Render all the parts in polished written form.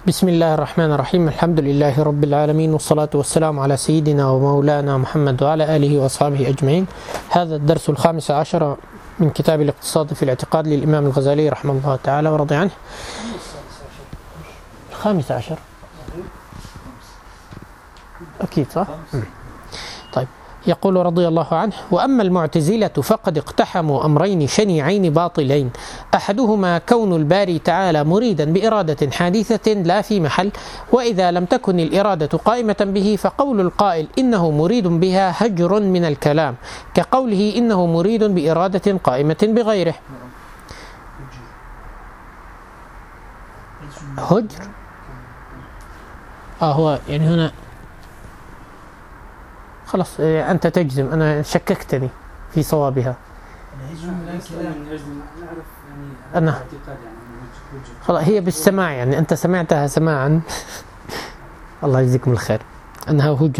بسم الله الرحمن الرحيم. الحمد لله رب العالمين، والصلاة والسلام على سيدنا ومولانا محمد وعلى آله وأصحابه أجمعين. هذا الدرس 15 من كتاب الاقتصاد في الاعتقاد للإمام الغزالي رحمه الله تعالى ورضي عنه. 15 أكيد صح؟ طيب، يقول رضي الله عنه: وأما المعتزلة فقد اقتحموا أمرين شنيعين باطلين، أحدهما كون الباري تعالى مريدا بإرادة حادثة لا في محل، وإذا لم تكن الإرادة قائمة به فقول القائل إنه مريد بها هجر من الكلام، كقوله إنه مريد بإرادة قائمة بغيره. هجر هو يعني هنا خلاص أنت تجزم، أنا شككتني في صوابها. أنا خلاص هي بالسماع، يعني أنت سمعتها سماعا الله يجزيكم الخير أنها هجر.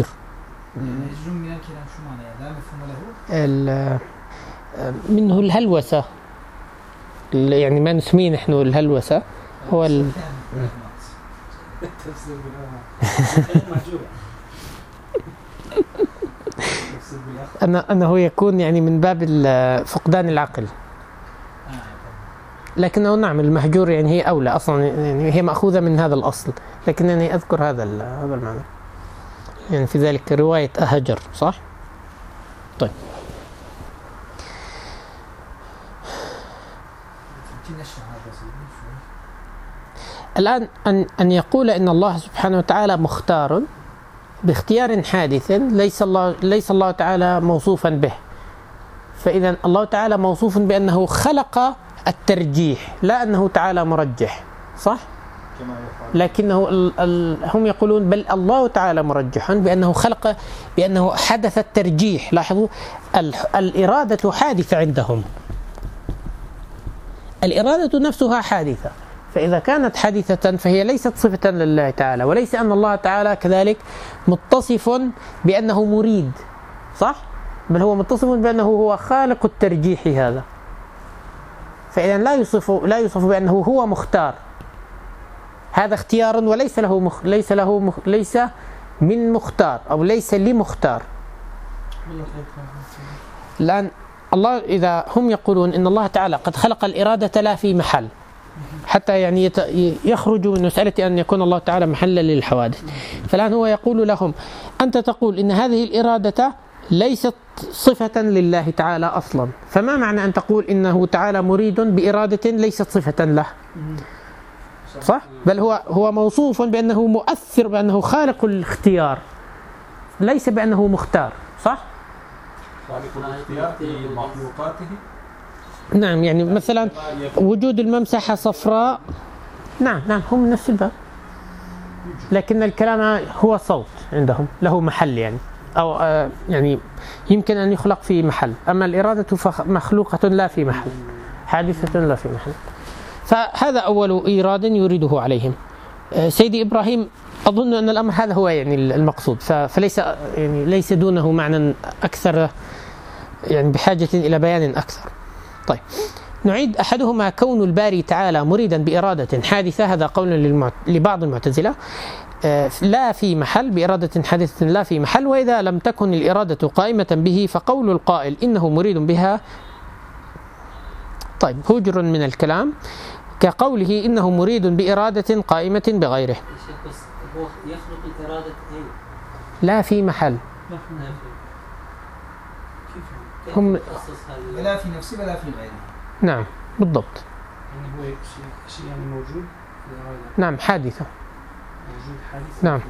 منه الهلوسة، يعني ما نسميه نحن الهلوسة هو أنه يكون يعني من باب فقدان العقل، لكنه نعم المهجور يعني هي أولى أصلا، يعني هي مأخوذة من هذا الأصل، لكنني أذكر هذا المعنى، يعني في ذلك رواية أهجر صح؟ طيب، الآن أن يقول إن الله سبحانه وتعالى مختار باختيار حادث ليس الله تعالى موصوفا به، فإذا الله تعالى موصوف بأنه خلق الترجيح، لا أنه تعالى مرجح صح؟ لكنه هم يقولون بل الله تعالى مرجح بأنه خلق، بأنه حدث الترجيح. لاحظوا الإرادة حادثة عندهم، الإرادة نفسها حادثة، فإذا كانت حادثة فهي ليست صفة لله تعالى، وليس أن الله تعالى كذلك متصف بأنه مريد صح؟ بل هو متصف بأنه هو خالق الترجيح هذا، فإذا لا يوصف بأنه هو مختار، هذا اختيار وليس ليس من مختار أو ليس لمختار. الآن الله إذا هم يقولون إن الله تعالى قد خلق الإرادة لا في محل، حتى يعني يخرج من مسألة أن يكون الله تعالى محلا للحوادث، فالآن هو يقول لهم أنت تقول إن هذه الإرادة ليست صفة لله تعالى أصلا، فما معنى أن تقول إنه تعالى مريد بإرادة ليست صفة له صح؟ بل هو موصوف بأنه مؤثر، بأنه خالق الاختيار، ليس بأنه مختار صح؟ خالق الاختيار في مخلوقاته. نعم، يعني مثلا وجود الممسحة صفراء، نعم هم نفس الباب، لكن الكلام هو صوت عندهم له محل، يعني أو يعني يمكن أن يخلق في محل، أما الإرادة فمخلوقة لا في محل، حادثة لا في محل. فهذا أول إيراد يريده عليهم. سيدي إبراهيم أظن أن الأمر هذا هو يعني المقصود، فليس يعني ليس دونه معنى أكثر، يعني بحاجة إلى بيان أكثر. طيب، نعيد: أحدهما كون الباري تعالى مريدا بإرادة حادثة، هذا قول لبعض المعتزلة، لا في محل، بإرادة حادثة لا في محل، وإذا لم تكن الإرادة قائمة به فقول القائل إنه مريد بها طيب هجر من الكلام، كقوله إنه مريد بإرادة قائمة بغيره. هو يخلق الإرادة لا في محل، هم لا في نفسه ولا في غيره. نعم بالضبط، يعني هو شيء يعني موجود في الإرادة. نعم حادثة، موجود حادث. نعم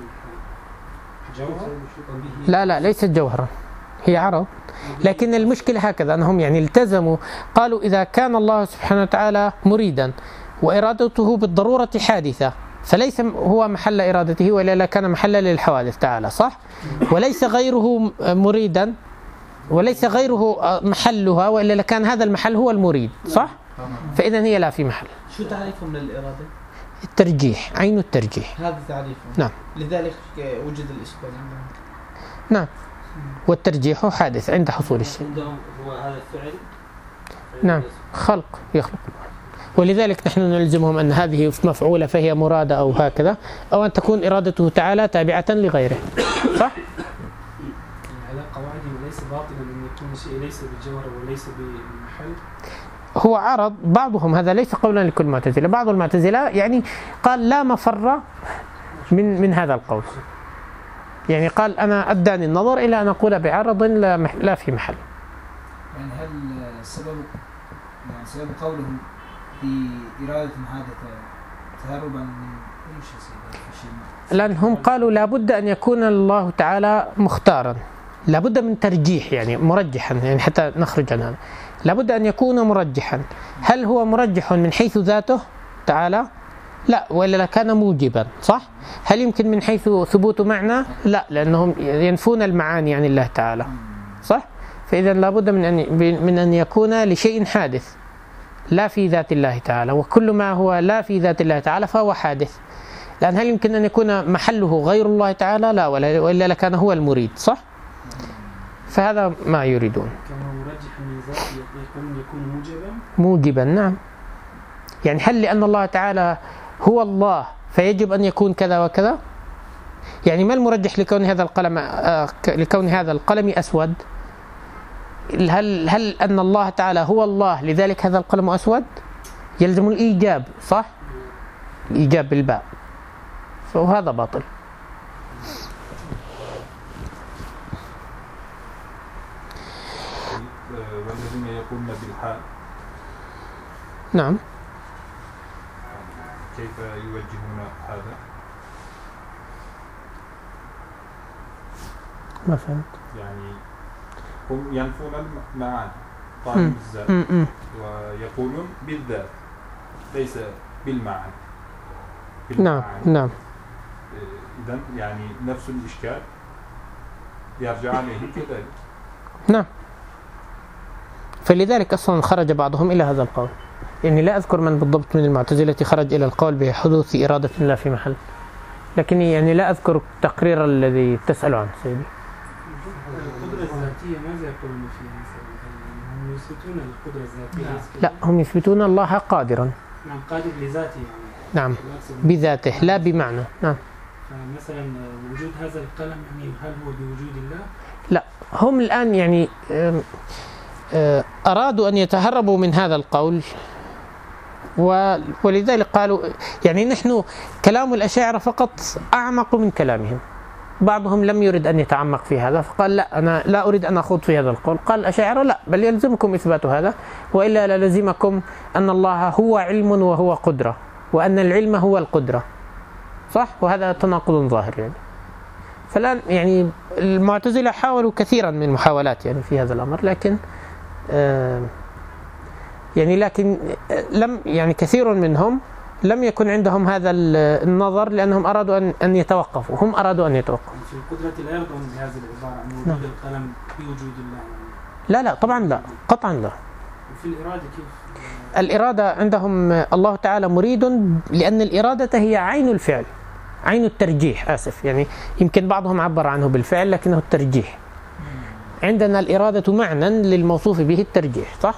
جوهر. لا ليست جوهرا، هي عرض، لكن المشكلة هكذا أنهم يعني التزموا، قالوا إذا كان الله سبحانه وتعالى مريدا وإرادته بالضرورة حادثة فليس هو محل إرادته، ولا كان محلا للحوادث تعالى صح؟ وليس غيره مريدا وليس غيره محلها، وإلا لكان هذا المحل هو المريد صح؟ فإذا هي لا في محل. شو تعريفهم للإرادة؟ الترجيح، عين الترجيح، هذا تعريفهم. نعم، لذلك وجد الإشكال عندهم. نعم، والترجيح حادث عند حصول الشيء. عندهم هو هذا الفعل، نعم، خلق، يخلق. ولذلك نحن نلزمهم أن هذه مفعولة فهي مرادة أو هكذا، أو أن تكون إرادته تعالى تابعة لغيره. صح؟ على قواعدهم ليس باطلا أن يكون شيء ليس بالجوهر وليس بالمحل. هو عرض بعضهم، هذا ليس قولا لكل معتزلة، بعض المعتزلة يعني قال لا مفر من هذا القول، يعني قال أنا أداني النظر إلى أن أقول بعرض لا في محل. يعني هل سبب قولهم بإرادة محادثة تهربا من أي شيء؟ لأنهم قالوا لابد أن يكون الله تعالى مختارا، لابد من ترجيح، يعني مرجحا، يعني حتى نخرج عن هذا لابد أن يكون مرجحا. هل هو مرجح من حيث ذاته تعالى؟ لا، وإلا كان موجبا. صح؟ هل يمكن من حيث ثبوت معنى؟ لا، لأنهم ينفون المعاني عن الله تعالى. صح؟ فإذا لابد من أن يكون لشيء حادث لا في ذات الله تعالى، وكل ما هو لا في ذات الله تعالى فهو حادث. لأن هل يمكن أن يكون محله غير الله تعالى؟ لا، وإلا لكان هو المريد. صح؟ فهذا ما يريدون. كما مرجح من ذاته يكون موجبا. نعم. يعني هل لأن الله تعالى هو الله فيجب أن يكون كذا وكذا؟ يعني ما المرجح لكون هذا القلم أسود؟ هل أن الله تعالى هو الله لذلك هذا القلم أسود؟ يلزم الإيجاب. صح؟ الإيجاب بالباء، فهذا باطل. والذين يقولون بالحال. نعم. كيف يوجهون هذا؟ ما فهمت. يعني هم ينفون المعاني طالب الذات ويقولون بالذات ليس بالمعاني. نعم نعم. إذن يعني نفس الإشكال يرجع عليه كذلك. نعم. فلذلك أصلا خرج بعضهم إلى هذا القول، يعني لا أذكر من بالضبط من المعتزلة خرج إلى القول بحدوث إرادة لا في محل، لكن يعني لا أذكر التقرير الذي تسأل عنه سيدي. القدرة الذاتية ماذا يقولون فيها؟ هم يثبتون القدرة الذاتية؟ لا، هم يثبتون الله قادرا. نعم، قادر لذاته يعني. نعم، بذاته لا بمعنى. نعم. فمثلا وجود هذا القلم يعني هل هو بوجود الله؟ لا، هم الآن يعني أرادوا أن يتهربوا من هذا القول، ولذلك قالوا يعني نحن كلام الأشاعرة فقط أعمق من كلامهم. بعضهم لم يرد أن يتعمق في هذا فقال لا، أنا لا أريد أن أخوض في هذا القول. قال الأشاعرة لا، بل يلزمكم إثبات هذا، وإلا للزمكم أن الله هو علم وهو قدرة، وأن العلم هو القدرة. صح؟ وهذا تناقض ظاهر يعني. فالآن يعني المعتزلة حاولوا كثيرا من المحاولات يعني في هذا الأمر، لكن لم يعني كثير منهم لم يكن عندهم هذا النظر، لأنهم أرادوا أن يتوقفوا. هم أرادوا أن يتوقفوا. في القدرة لا يرضون بهذه العبارة عن وجود القلم بوجود الله يعني. لا طبعا لا، قطعا لا. وفي الإرادة كيف؟ الإرادة عندهم الله تعالى مريد، لأن الإرادة هي عين الفعل، عين الترجيح. آسف، يعني يمكن بعضهم عبر عنه بالفعل لكنه الترجيح. عندنا الإرادة معنى للموصوف به الترجيح. صح؟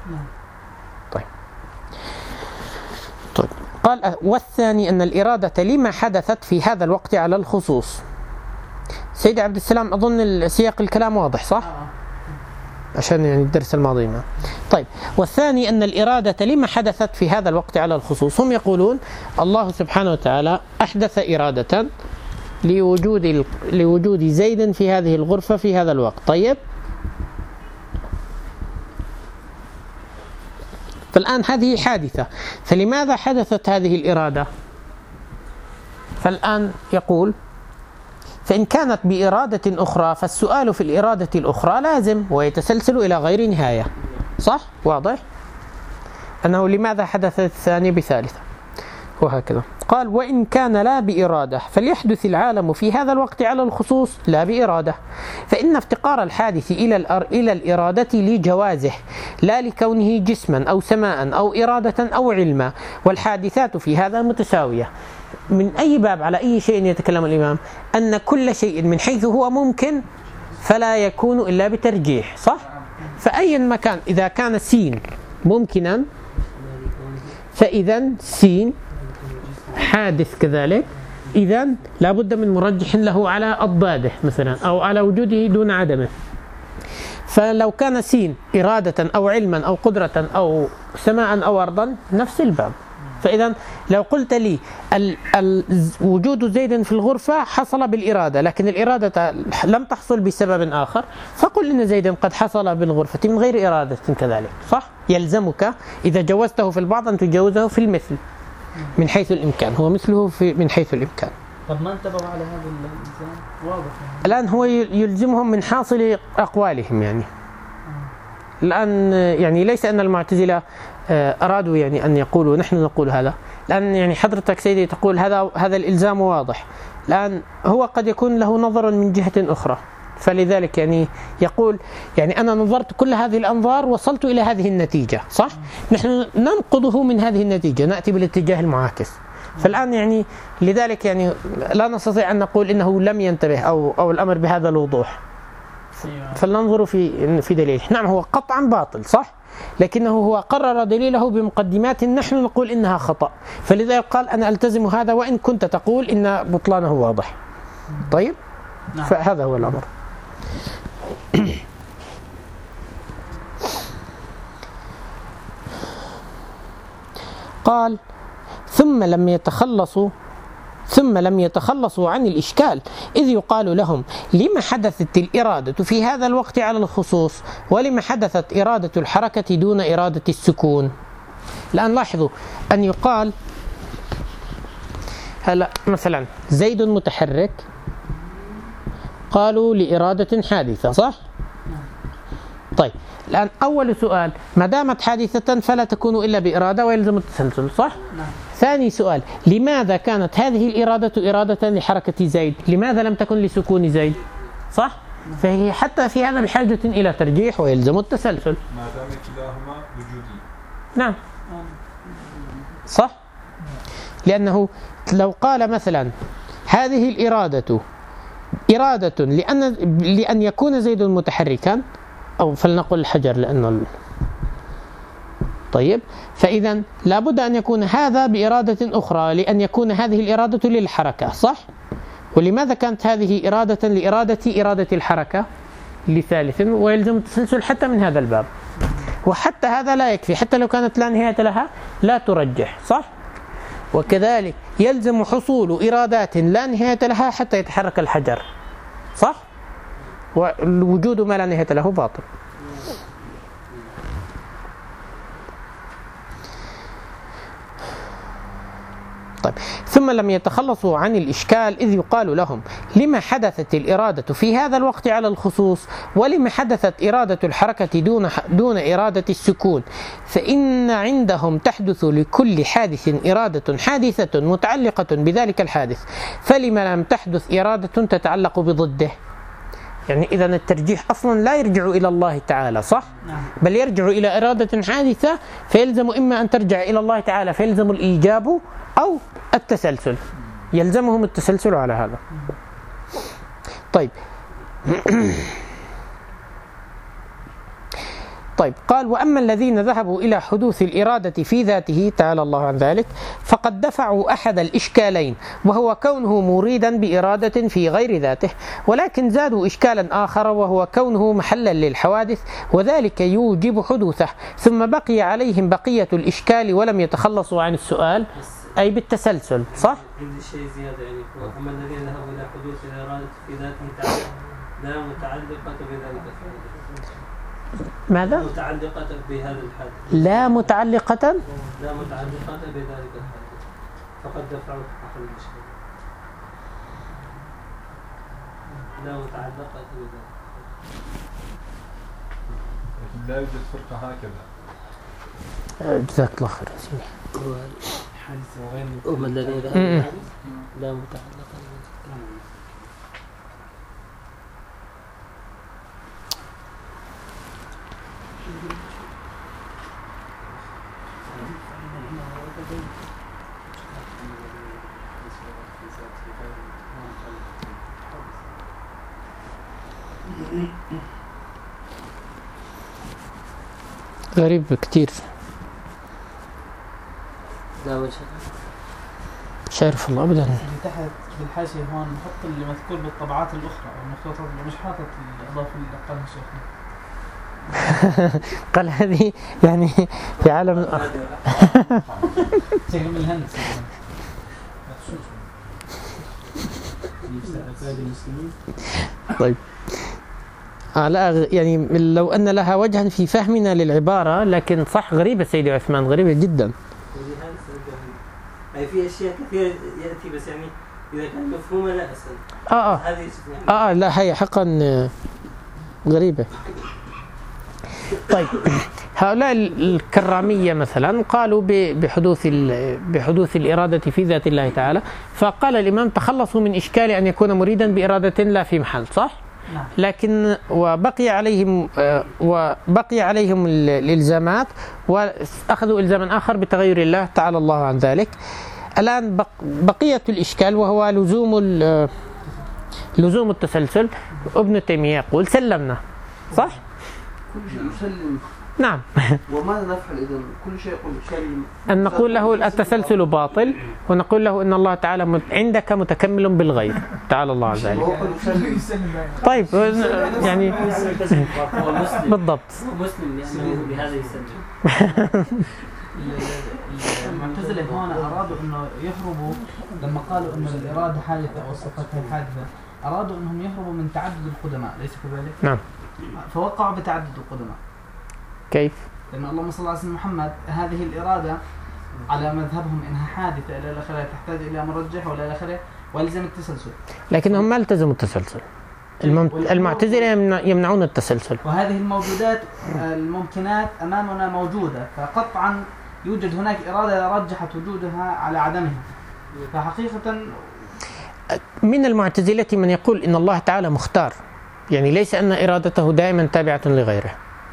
طيب. قال والثاني أن الإرادة لما حدثت في هذا الوقت على الخصوص. سيد عبد السلام أظن سياق الكلام واضح صح؟ عشان يعني الدرس الماضي ما. طيب، والثاني أن الإرادة لما حدثت في هذا الوقت على الخصوص. هم يقولون الله سبحانه وتعالى أحدث إرادة لوجود زيد في هذه الغرفة في هذا الوقت. طيب، فالآن هذه حادثة، فلماذا حدثت هذه الإرادة؟ فالآن يقول فإن كانت بإرادة أخرى فالسؤال في الإرادة الأخرى لازم ويتسلسل إلى غير نهاية. صح؟ واضح؟ أنه لماذا حدث الثاني بثالثة وهكذا. قال وإن كان لا بإرادة فليحدث العالم في هذا الوقت على الخصوص لا بإرادة، فإن افتقار الحادث إلى الإرادة لجوازه لا لكونه جسما أو سماء أو إرادة أو علما، والحادثات في هذا متساوية. من أي باب على أي شيء يتكلم الإمام؟ أن كل شيء من حيث هو ممكن فلا يكون إلا بترجيح. صح؟ فأي مكان إذا كان سين ممكنا فإذا سين حادث كذلك، إذا لابد من مرجح له على أضداده مثلا أو على وجوده دون عدمه. فلو كان سين إرادة أو علما أو قدرة أو سماء أو أرضا نفس الباب. فإذا لو قلت لي وجود زيد في الغرفة حصل بالإرادة، لكن الإرادة لم تحصل بسبب آخر، فقل إن زيدا قد حصل بالغرفة من غير إرادة كذلك، صح؟ يلزمك إذا جوزته في البعض أن تجوزه في المثل من حيث الإمكان، هو مثله من حيث الإمكان. طب ما انتبهوا على هذا الإنسان واضح الآن هو يلزمهم من حاصل أقوالهم يعني. الآن يعني ليس أن المعتزلة أرادوا يعني أن يقولوا نحن نقول هذا، لأن يعني حضرتك سيدي تقول هذا الإلزام واضح، الآن هو قد يكون له نظر من جهة أخرى، فلذلك يعني يقول يعني أنا نظرت كل هذه الأنظار وصلت إلى هذه النتيجة، صح؟ نحن ننقضه من هذه النتيجة، نأتي بالاتجاه المعاكس. فالآن يعني لذلك يعني لا نستطيع أن نقول إنه لم ينتبه أو الأمر بهذا الوضوح. فلننظر في دليله. نعم هو قطعا باطل، صح؟ لكنه هو قرر دليله بمقدمات نحن نقول إنها خطأ، فلذلك قال أنا ألتزم هذا وإن كنت تقول إن بطلانه واضح. طيب؟ فهذا هو الأمر. قال ثم لم يتخلصوا عن الإشكال إذ يقال لهم لما حدثت الإرادة في هذا الوقت على الخصوص ولما حدثت إرادة الحركة دون إرادة السكون. الآن لاحظوا أن يقال هلا مثلا زيد متحرك قالوا لإرادة حادثة، صح؟ طيب الآن أول سؤال ما دامت حادثة فلا تكون إلا بإرادة ويلزم التسلسل، صح؟ ثاني سؤال لماذا كانت هذه الإرادة إرادة لحركة زيد؟ لماذا لم تكن لسكون زيد؟ صح؟ فهي حتى في هذا بحاجة إلى ترجيح ويلزم التسلسل. ما دام كلاهما وجودي. نعم صح؟ لأنه لو قال مثلا هذه الإرادة إرادة لأن يكون زيد متحركا، أو فلنقل الحجر لأنه طيب، فإذا لابد أن يكون هذا بإرادة أخرى لأن يكون هذه الإرادة للحركة، صح؟ ولماذا كانت هذه إرادة لإرادة الحركة لثالث ويلزم التسلسل حتى من هذا الباب. وحتى هذا لا يكفي، حتى لو كانت لا نهاية لها لا ترجح، صح؟ وكذلك يلزم حصول إرادات لا نهاية لها حتى يتحرك الحجر، صح؟ والوجود ما لا نهاية له باطل. طيب ثم لم يتخلصوا عن الإشكال إذ يقال لهم لما حدثت الإرادة في هذا الوقت على الخصوص ولما حدثت إرادة الحركة دون إرادة السكون، فإن عندهم تحدث لكل حادث إرادة حادثة متعلقة بذلك الحادث، فلما لم تحدث إرادة تتعلق بضده. يعني إذا الترجيح أصلا لا يرجع إلى الله تعالى، صح؟ بل يرجع إلى إرادة حادثة، فيلزم إما أن ترجع إلى الله تعالى فيلزم الإيجاب أو التسلسل، يلزمهم التسلسل على هذا. طيب قال وأما الذين ذهبوا إلى حدوث الإرادة في ذاته تعالى الله عن ذلك فقد دفعوا أحد الإشكالين وهو كونه مريدا بإرادة في غير ذاته، ولكن زادوا إشكالا آخر وهو كونه محلا للحوادث وذلك يوجب حدوثه، ثم بقي عليهم بقية الإشكال ولم يتخلصوا عن السؤال أي بالتسلسل، صح؟ عندي شيء زيادة يعني وأما الذين ذهبوا إلى حدوث الإرادة في ذاته تعالى لا متعلقة بذلك الحادث. ماذا؟ متعلقة بهذا الحادث. لا متعلقة بذلك الحادث، فقد دفعوا أحد الإشكال. لا متعلقة بذلك. لا يوجد فرقة هكذا. جزاك الله خير سيدي. حادث وغير وما الذين ذهبوا لا متعلقة بذلك. غريب كتير. لا وجه. مش عارف والله أبدا. اللي تحت بالحاشية هون نحط اللي مذكور بالطبعات الأخرى أو المخطوطات اللي مش حاطط الإضافة اللي قالها شيخنا. قال هذه يعني في عالم شيخ من الهندسة. طيب لا يعني لو أن لها وجها في فهمنا للعبارة، لكن صح غريبة سيدي عثمان، غريبة جدا. أي في أشياء كثيرة يأتي بس يعني إذا كان مفهومة لا أصلا. هذه لا هي حقا غريبة. طيب هؤلاء الكرامية مثلا قالوا بحدوث الإرادة في ذات الله تعالى، فقال الإمام تخلصوا من إشكال أن يكون مريدا بإرادة لا في محل، صح؟ لكن وبقي عليهم الإلزامات، وأخذوا إلزاما آخر بتغير الله تعالى الله عن ذلك. الآن بقية الإشكال وهو لزوم التسلسل. ابن تيمية يقول سلمنا، صح؟ كل شيء يسلم. نعم. وماذا نفعل إذا كل شيء يقول سلم؟ أن نقول له التسلسل باطل، ونقول له إن الله تعالى عندك متكمل بالغير تعالى الله عز وجل. طيب يعني بالضبط. مسلم لأنه بهذا يسلم. المعتزلة هون أرادوا إنه يهربوا لما قالوا إنه الإرادة حادثة أو الصفات هي حادثة، أرادوا إنهم يهربوا من تعدد القدماء، ليس كذلك؟ نعم. فوقعوا بتعدد القدماء. كيف؟ لأن اللهم صل على سيدنا محمد هذه الإرادة على مذهبهم إنها حادثة إلى الآخرة، تحتاج إلى مرجح ولا إلى آخره، والزم التسلسل. لكنهم ما التزموا التسلسل. المعتزلة يمنعون التسلسل. وهذه الموجودات الممكنات أمامنا موجودة، فقطعا يوجد هناك إرادة رجحت وجودها على عدمها. فحقيقة من المعتزلة من يقول إن الله تعالى مختار، يعني ليس أن إرادته دائما تابعة لغيره.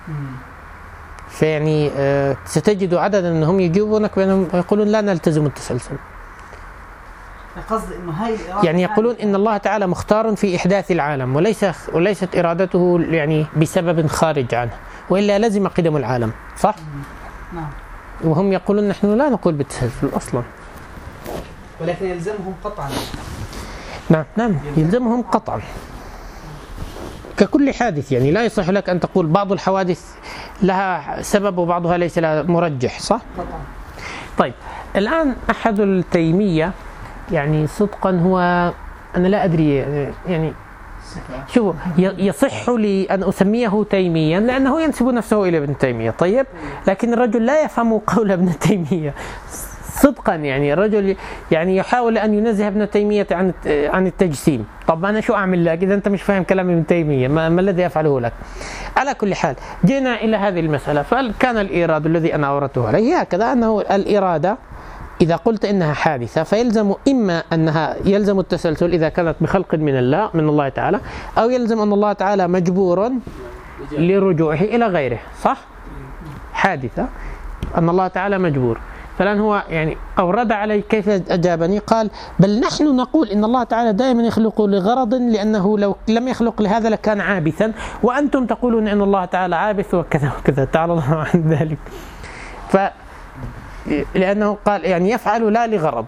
فيعني ستجد عددا أنهم يجيبونك بأنهم يقولون لا نلتزم التسلسل. قصد إنه هاي الإرادة يعني يقولون إن الله تعالى مختار في إحداث العالم، وليست إرادته يعني بسبب خارج عنه، وإلا لزم قدم العالم، صح؟ نعم. وهم يقولون نحن لا نقول بالتسلسل أصلا، ولكن يلزمهم قطعا. نعم يلزمهم قطعا ككل حادث. يعني لا يصح لك أن تقول بعض الحوادث لها سبب وبعضها ليس لها مرجح، صح؟ قطعا. طيب الآن أحد التيمية يعني صدقا هو أنا لا أدري يعني شوفوا يصح لي أن أسميه تيميا لأنه ينسب نفسه إلى ابن تيمية. طيب لكن الرجل لا يفهم قول ابن تيمية صدقا. يعني الرجل يعني يحاول أن ينزه ابن تيمية عن التجسيم. طب أنا شو أعمل لك إذا أنت مش فاهم كلام ابن تيمية؟ ما الذي أفعله لك؟ على كل حال جئنا إلى هذه المسألة. فكان الإيراد الذي أنا أوردته عليه هكذا، أنه الإرادة إذا قلت إنها حادثة فيلزم إما أنها يلزم التسلسل إذا كانت بخلق من الله تعالى، أو يلزم أن الله تعالى مجبور لرجوعه إلى غيره، صح؟ حادثة أن الله تعالى مجبور. فلان هو يعني أورد علي كيف أجابني، قال بل نحن نقول إن الله تعالى دائما يخلق لغرض، لأنه لو لم يخلق لهذا لكان عابثا، وأنتم تقولون إن الله تعالى عابث وكذا وكذا تعالى الله عن ذلك. لأنه قال يعني يفعل لا لغرض.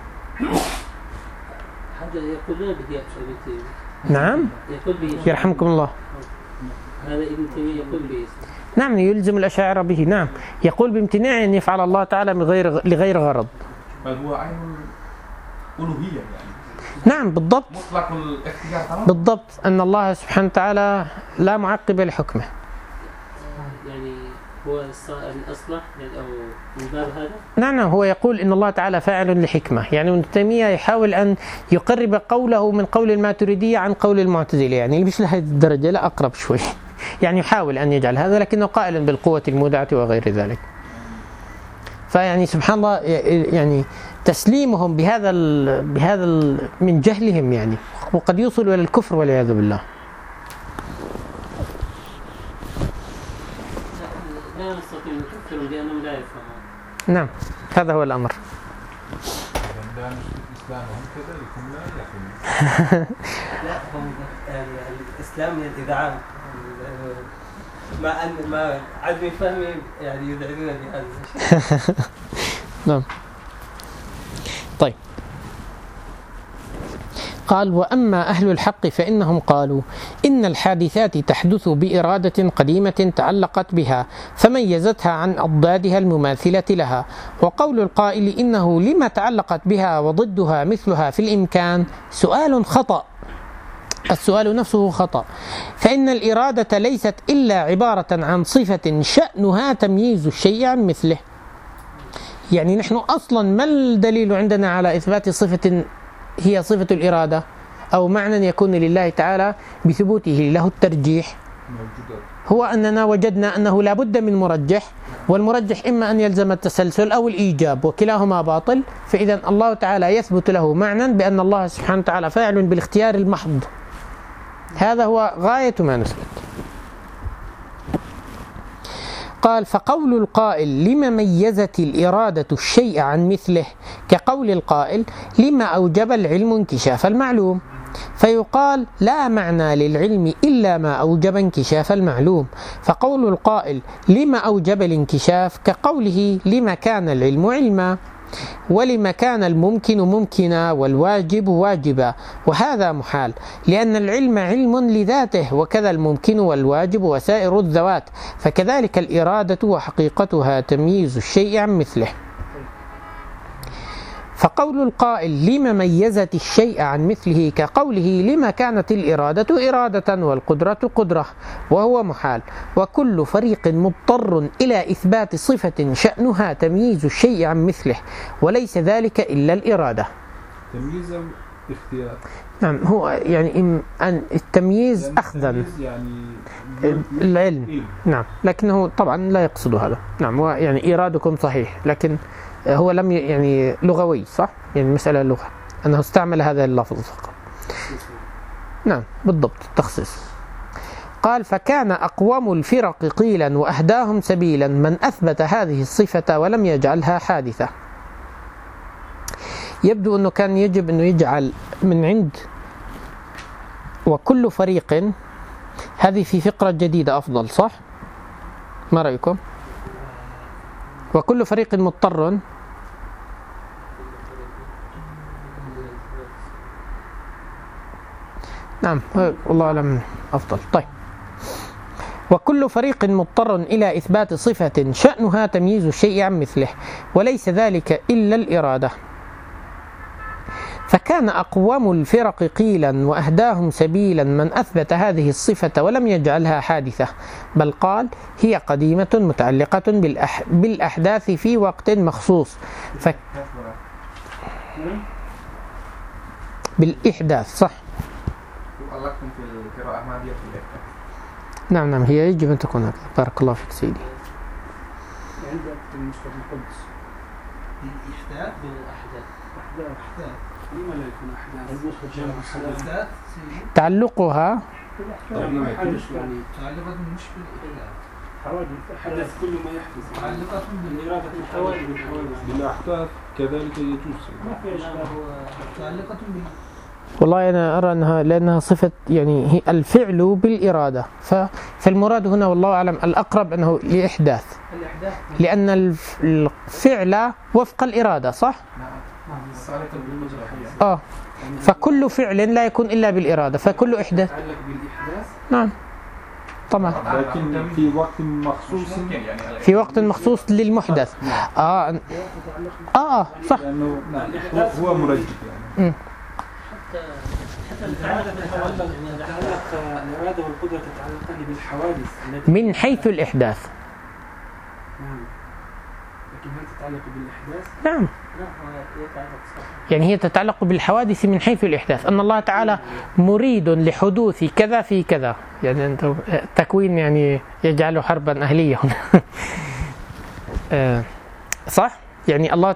هذا يقولون به نعم يرحمكم الله. هذا ابن تيمية يقول به. نعم يلزم الأشاعرة به. نعم يقول بامتناع أن يفعل الله تعالى لغير غرض. بل هو عين الألوهية يعني. نعم بالضبط. مطلق الاختيار. بالضبط أن الله سبحانه وتعالى لا معقب لحكمه. يعني هو الأصلح أو من باب هذا. نعم هو يقول إن الله تعالى فاعل لحكمة. يعني ابن تيمية يحاول أن يقرب قوله من قول الماتريدية عن قول المعتزلة، يعني مش لهذه الدرجة، لا أقرب شوي. يعني يحاول أن يجعل هذا، لكنه قائل بالقوة المودعة وغير ذلك. فيعني سبحان الله يعني تسليمهم بهذا من جهلهم يعني، وقد يوصلوا إلى الكفر والعياذ بالله. لا نستطيع نكفرهم لأنهم لا يفهمون. نعم هذا هو الأمر. إسلامهم كذا يكون لا يفهم. لا هم يعني الإسلام يدعم ما عدم فهمي يعني يدعون بهذا الشيء. نعم. طيب، قال: وأما أهل الحق فإنهم قالوا إن الحادثات تحدث بإرادة قديمة تعلقت بها فميزتها عن أضدادها المماثلة لها. وقول القائل إنه لما تعلقت بها وضدها مثلها في الإمكان سؤال خطأ، السؤال نفسه خطأ، فإن الإرادة ليست إلا عبارة عن صفة شأنها تمييز الشيء عن مثله. يعني نحن أصلا ما الدليل عندنا على إثبات صفة هي صفة الإرادة أو معنى يكون لله تعالى بثبوته له الترجيح؟ هو أننا وجدنا أنه لا بد من مرجح، والمرجح إما أن يلزم التسلسل أو الإيجاب، وكلاهما باطل. فإذا الله تعالى يثبت له معنى بأن الله سبحانه وتعالى فاعل بالاختيار المحض. هذا هو غاية ما نثبت. قال: فقول القائل لما ميزت الإرادة الشيء عن مثله كقول القائل لما أوجب العلم انكشاف المعلوم، فيقال لا معنى للعلم إلا ما أوجب انكشاف المعلوم. فقول القائل لما أوجب الانكشاف كقوله لما كان العلم علما، ولما كان الممكن ممكنا والواجب واجبا، وهذا محال لأن العلم علم لذاته، وكذا الممكن والواجب وسائر الذوات، فكذلك الإرادة وحقيقتها تمييز الشيء عن مثله. فقول القائل لما ميزت الشيء عن مثله كقوله لما كانت الإرادة إرادة والقدرة قدرة، وهو محال. وكل فريق مضطر إلى إثبات صفة شأنها تمييز الشيء عن مثله، وليس ذلك إلا الإرادة. تمييز اختيار. نعم، هو يعني التمييز يعني أخذا يعني العلم. نعم، لكنه طبعا لا يقصد هذا. نعم، يعني إيرادكم صحيح، لكن هو لم يعني لغوي، صح؟ يعني مسألة لغة أنه استعمل هذا اللفظ فقط. نعم بالضبط، تخصيص. قال: فكان أقوم الفرق قيلا وأهداهم سبيلا من أثبت هذه الصفة ولم يجعلها حادثة. يبدو أنه كان يجب أنه يجعل من عند وكل فريق، هذه في فقرة جديدة أفضل، صح؟ ما رأيكم؟ وكل فريق مضطر، نعم والله أعلم أفضل. طيب، وكل فريق مضطر إلى إثبات صفة شأنها تمييز الشيء عن مثله، وليس ذلك إلا الإرادة. فكان أقوم الفرق قيلا وأهداهم سبيلا من أثبت هذه الصفة ولم يجعلها حادثة، بل قال هي قديمة متعلقة بالأحداث في وقت مخصوص. بالإحداث، صح. لكم في القراءة ما في الإحداث. نعم نعم، هي يجب أن تكون هكذا. بارك الله فيك سيدي. عندك المصدر القدس الإحداث أحداث. لما لا يكون أحداث؟ تعلقها تعلقة مش بالإحداث، حدث كل ما يحدث تعلقة بالإرادة الحوادث بالأحداث كذلك يجوز. تعلقة والله أنا أرى أنها لأنها صفة، يعني هي الفعل بالإرادة، فالمراد هنا والله أعلم الأقرب أنه لإحداث، لأن الفعل وفق الإرادة، صح؟ فكل فعل لا يكون إلا بالإرادة، فكل إحداث. نعم طبعا، لكن في وقت مخصوص، في وقت مخصوص للمحدث. صح، لأنه هو مرجح يعني. تتعلق الإرادة والقدرة تتعلقان بالحوادث من حيث الإحداث. نعم، لكن هل تتعلق بالإحداث؟ نعم، يعني هي تتعلق بالحوادث من حيث الإحداث، أن الله تعالى مريد لحدوث كذا في كذا، يعني أنت تكوين يعني يجعل حربا أهلية هنا. صح؟ يعني الله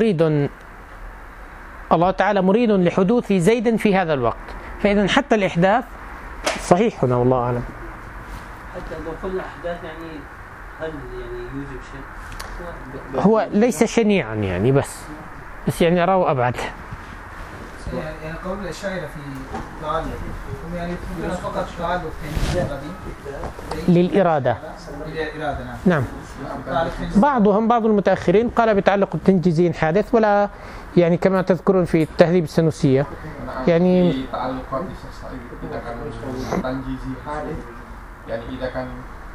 تعالى مريد لحدوث زيد في هذا الوقت، فإذا حتى الإحداث صحيح هنا والله أعلم. حتى لو كل أحداث يعني هل يعني يوجب شيء؟ هو ليس شنيعا يعني، بس يعني أراه أبعد. يعني قول الأشاعرة في تعلق هم يعني يثبتون فقط تعلق للإرادة. للإرادة نعم. بعض المتأخرين قال بتعلق التنجيزي حادث، ولا يعني كما تذكرون في التهذيب السنوسية يعني في تعلقات إذا كان تنجيزي حادث يعني إذا كان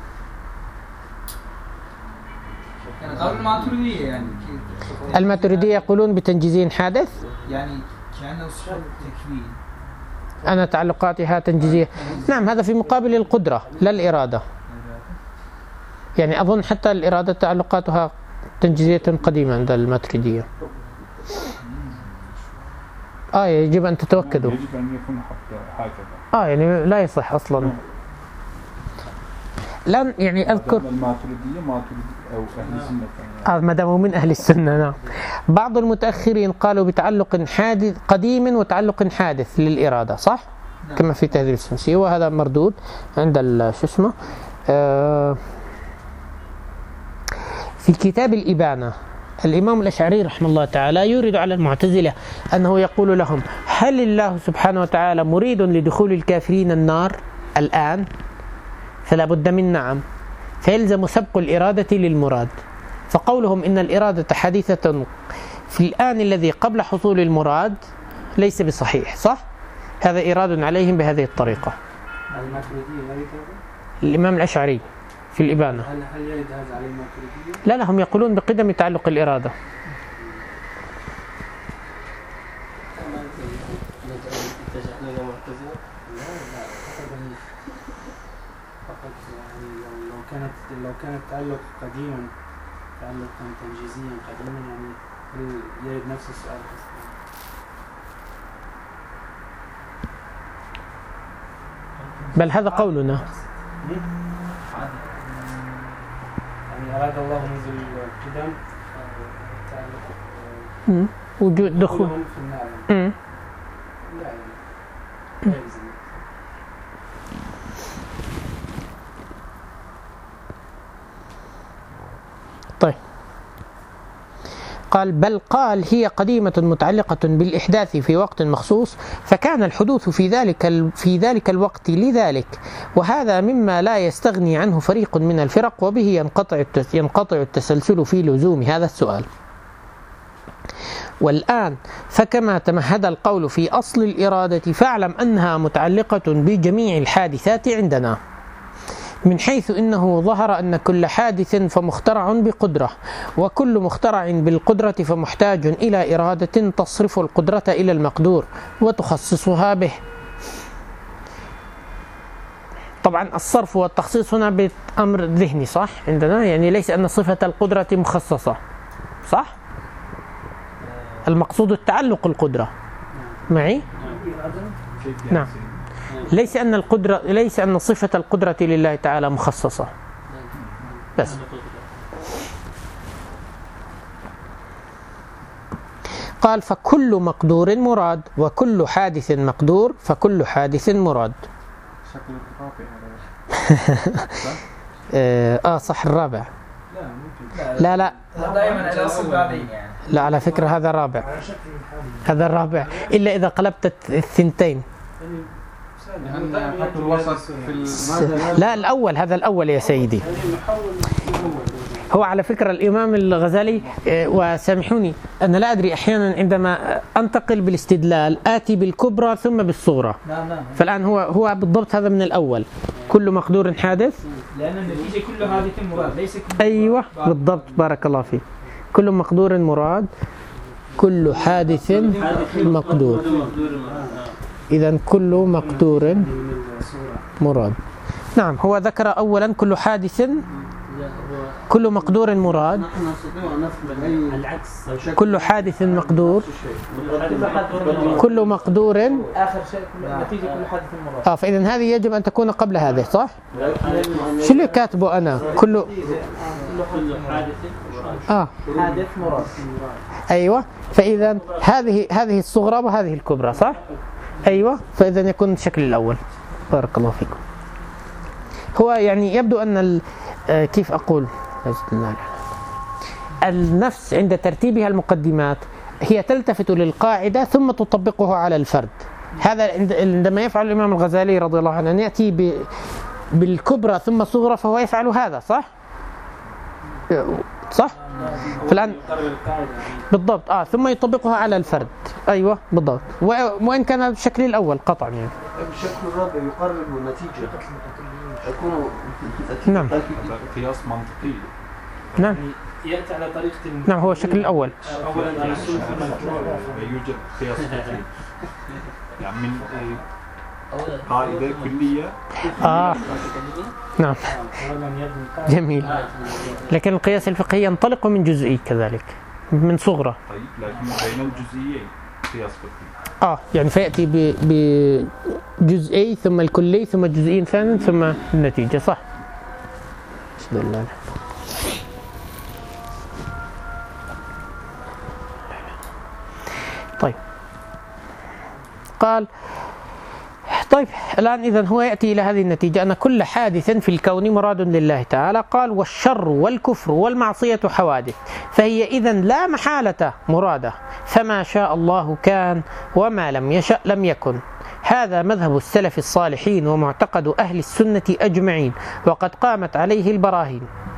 قول الماتريدية يعني الماتريدية يقولون بتنجيزي حادث، يعني كأنه صفة تكوين. أنا تعلقاتها تنجيزية. نعم، هذا في مقابل القدرة لا الإرادة. يعني أظن حتى الإرادة تعلقاتها تنجيزية قديمة عند الماتريدية. يجب أن تتوكدوا. يجب أن يكون هكذا. يعني لا يصح أصلا. لن يعني أذكر الماتريدية أو أهل السنة. ما داموا من أهل السنة. نعم. بعض المتأخرين قالوا بتعلق حادث قديم وتعلق حادث للإرادة، صح؟ كما في تهذيب السنوسية، وهذا مردود عند شو اسمه في كتاب الإبانة. الإمام الأشعري رحمه الله تعالى يورد على المعتزلة أنه يقول لهم: هل الله سبحانه وتعالى مريد لدخول الكافرين النار الآن؟ فلا بد من نعم، فيلزم سبق الإرادة للمراد. فقولهم إن الإرادة حديثة في الآن الذي قبل حصول المراد ليس بصحيح، صح؟ هذا إراد عليهم بهذه الطريقة. الإمام الأشعري في الإبانة. هل يرد هذا على الماتريدية؟ لا، هم يقولون بقدم تعلق الإرادة. لو كان التعلق قديما، تعلقا تنجيزيا قديما، يعني يرد نفس السؤال. بل هذا قولنا. يعني أراد الله منذ القدم تعلق وجود دخول في النار. لا يعني طيب. قال: بل قال هي قديمة متعلقة بالإحداث في وقت مخصوص، فكان الحدوث في ذلك الوقت لذلك، وهذا مما لا يستغني عنه فريق من الفرق، وبه ينقطع التسلسل في لزوم هذا السؤال. والآن فكما تمهد القول في أصل الإرادة، فاعلم أنها متعلقة بجميع الحادثات عندنا، من حيث إنه ظهر أن كل حادث فمخترع بقدرة، وكل مخترع بالقدرة فمحتاج إلى إرادة تصرف القدرة إلى المقدور وتخصصها به. طبعا الصرف والتخصيص هنا بأمر ذهني، صح؟ عندنا يعني ليس أن صفة القدرة مخصصة، صح؟ المقصود التعلق القدرة معي؟ نعم. ليس أن صفة القدرة لله تعالى مخصصة بس. قال: فكل مقدور مراد، وكل حادث مقدور، فكل حادث مراد. شكل الرابع صح، الرابع. لا دائما الأصل بعدين يعني. لا، على فكرة هذا رابع، هذا الرابع، إلا إذا قلبت الثنتين. لا، الأول، هذا الأول يا سيدي. هو على فكرة الإمام الغزالي، وسامحوني أنا لا أدري، أحيانا عندما أنتقل بالاستدلال آتي بالكبرى ثم بالصغرى. فالآن هو بالضبط هذا من الأول. كل مقدور حادث، لأن النتيجة كل حادث مراد، ليس كل. أيوة بالضبط، بارك الله فيك. كل مقدور مراد، كل حادث مقدور. إذن كل مقدور مراد. نعم، هو ذكر أولا كل حادث، كل مقدور مراد، كل حادث مقدور، كل مقدور آخر شيء نتيجة كل حادث مراد. فإذن هذه يجب أن تكون قبل هذه، صح؟ شو اللي كاتبه أنا؟ كل حادث مراد. أيوة. فإذن هذه الصغرى وهذه الكبرى، صح؟ أيوة. فإذن يكون الشكل الأول. بارك الله فيكم. هو يعني يبدو أن كيف أقول، النفس عند ترتيبها المقدمات هي تلتفت للقاعدة ثم تطبقه على الفرد. هذا عندما يفعل الإمام الغزالي رضي الله عنه أن يأتي بالكبرى ثم صغرى فهو يفعل هذا، صح؟ صح؟ فالآن بالضبط ثم يطبقها على الفرد. أيوة بالضبط، وإن كان بالشكل الأول قطعا يعني. بالشكل الرابع يقرب نتيجة يكون نعم قياس منطقي. نعم يأتي على طريقة نعم هو الشكل الأول. أولا الرسول ثم المفعول. يوجد قياس فقهي يعني من قاعدة كلية. نعم جميل. لكن القياس الفقهي ينطلق من جزئي كذلك من صغرى. طيب لكن بين الجزئيين قياس فقهي. يعني فيأتي بجزئي ثم الكلي ثم جزئين ثاني ثم النتيجة، صح؟ بسم الله. طيب قال طيب الآن إذن هو يأتي إلى هذه النتيجة أن كل حادث في الكون مراد لله تعالى. قال والشر والكفر والمعصية حوادث، فهي إذن لا محالة مرادة، فما شاء الله كان وما لم يشأ لم يكن. هذا مذهب السلف الصالحين ومعتقد أهل السنة أجمعين، وقد قامت عليه البراهين.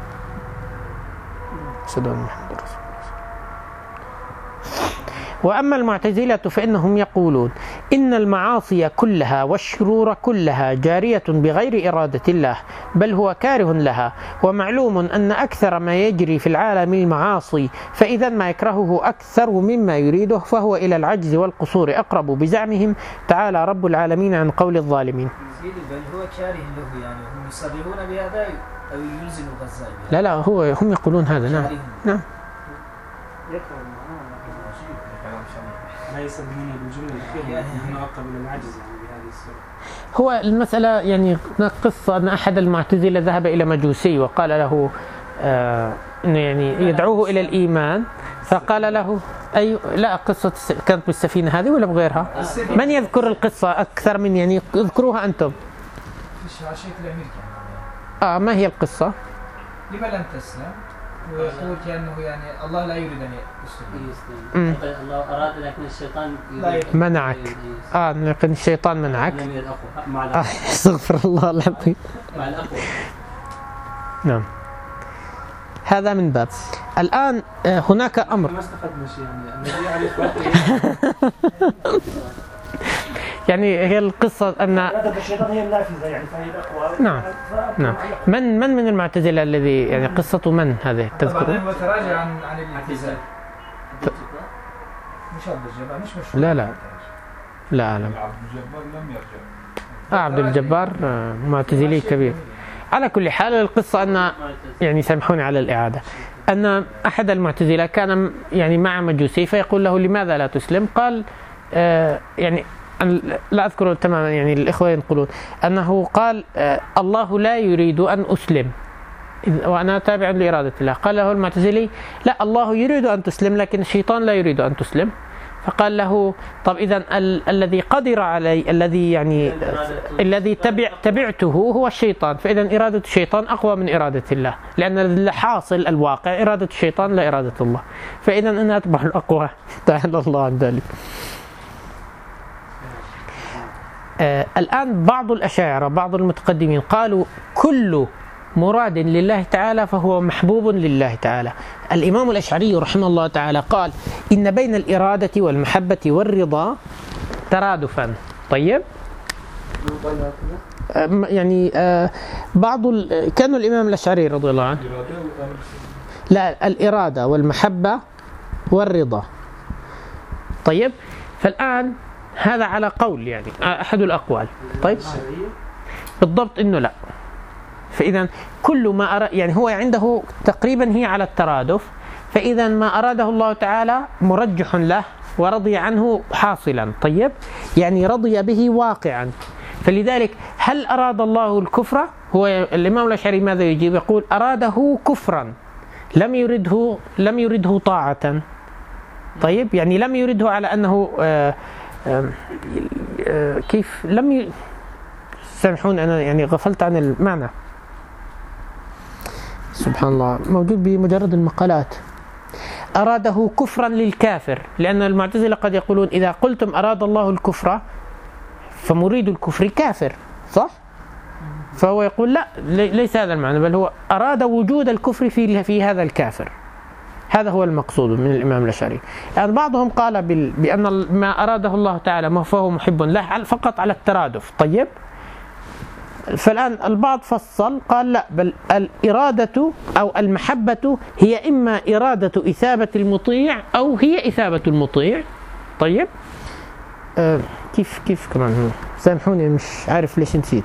وأما المعتزلة فإنهم يقولون إن المعاصي كلها والشرور كلها جارية بغير إرادة الله، بل هو كاره لها، ومعلوم أن أكثر ما يجري في العالم المعاصي، فإذا ما يكرهه أكثر مما يريده فهو إلى العجز والقصور أقرب بزعمهم تعالى رب العالمين عن قول الظالمين. بل هو كاره له، يعني هم يصرحون بهذا أو يلزم غزالي؟ لا هم يقولون هذا. نعم ليس من الجملة الأخيرة أنه أقرب إلى العجز يعني بهذه الصورة. هو المسألة يعني قصة أن أحد المعتزلة ذهب إلى مجوسي وقال له إنه يعني يدعوه إلى الإيمان، فقال له لا قصة كانت بالسفينة هذه ولا بغيرها؟ من يذكر القصة أكثر من يعني اذكروها أنتم. ما هي القصة؟ لما لم تسلم؟ ويقول كأنه يعني الله لا يريد أن يسلم. الله أراد لكن الشيطان منعك. لكن الشيطان منعك. استغفر الله العظيم. مع الأخوة. نعم هذا من باب. الآن هناك أمر. ما استفدنا شيء يعني النبي يعني هي القصة أن الشيطان هي النافذة يعني فهي الأقوى. نعم من المعتزلة الذي يعني قصة من هذه تذكرون؟ هو تراجع عن الاعتزال. مش عبد الجبار مش مشهور. لا أعلم. عبد الجبار لم يرجع. عبد الجبار معتزلي كبير. على كل حال القصة أن يعني سامحوني على الإعادة، أن أحد المعتزلة كان يعني مع مجوسي فيقول له لماذا لا تسلم؟ قال يعني لا أذكر تماما، يعني الإخوة ينقلون أنه قال الله لا يريد أن أسلم وأنا تابع لإرادة الله. قال له المعتزلي لا الله يريد أن تسلم لكن الشيطان لا يريد أن تسلم. فقال له طب إذن الذي قدر علي الذي تبعته هو الشيطان، فإذا إرادة الشيطان أقوى من إرادة الله، لأن الحاصل الواقع إرادة الشيطان لا إرادة الله، فإذا أنا أتبع الأقوى. تعالى الله عن ذلك. الآن بعض الأشاعرة بعض المتقدمين قالوا كل مراد لله تعالى فهو محبوب لله تعالى. الإمام الأشعري رحمه الله تعالى قال إن بين الإرادة والمحبة والرضا ترادفا. طيب يعني كانوا الإمام الأشعري رضي الله عنه لا الإرادة والمحبة والرضا. طيب فالآن هذا على قول يعني أحد الأقوال. طيب بالضبط إنه لا. فإذا كل ما يعني هو عنده تقريبا هي على الترادف، فإذا ما أراده الله تعالى مرجح له ورضي عنه حاصلا. طيب يعني رضي به واقعا. فلذلك هل أراد الله الكفر؟ هو الإمام الأشعري ماذا يجيب؟ يقول أراده كفرا لم يرده طاعة. طيب يعني لم يرده على أنه كيف سامحون أنا يعني غفلت عن المعنى. سبحان الله موجود بمجرد المقالات. أراده كفرا للكافر، لأن المعتزلة قد يقولون إذا قلتم أراد الله الكفر فمريد الكفر كافر، صح؟ فهو يقول لا، ليس هذا المعنى، بل هو أراد وجود الكفر في هذا الكافر. هذا هو المقصود من الإمام الأشعري. يعني بعضهم قال بأن ما أراده الله تعالى ما فهو محب له فقط على الترادف. طيب، فالآن البعض فصل قال لا، بل الإرادة أو المحبة هي إما إرادة إثابة المطيع أو هي إثابة المطيع. طيب، كيف كمان هو؟ سامحوني مش عارف ليش نسيت.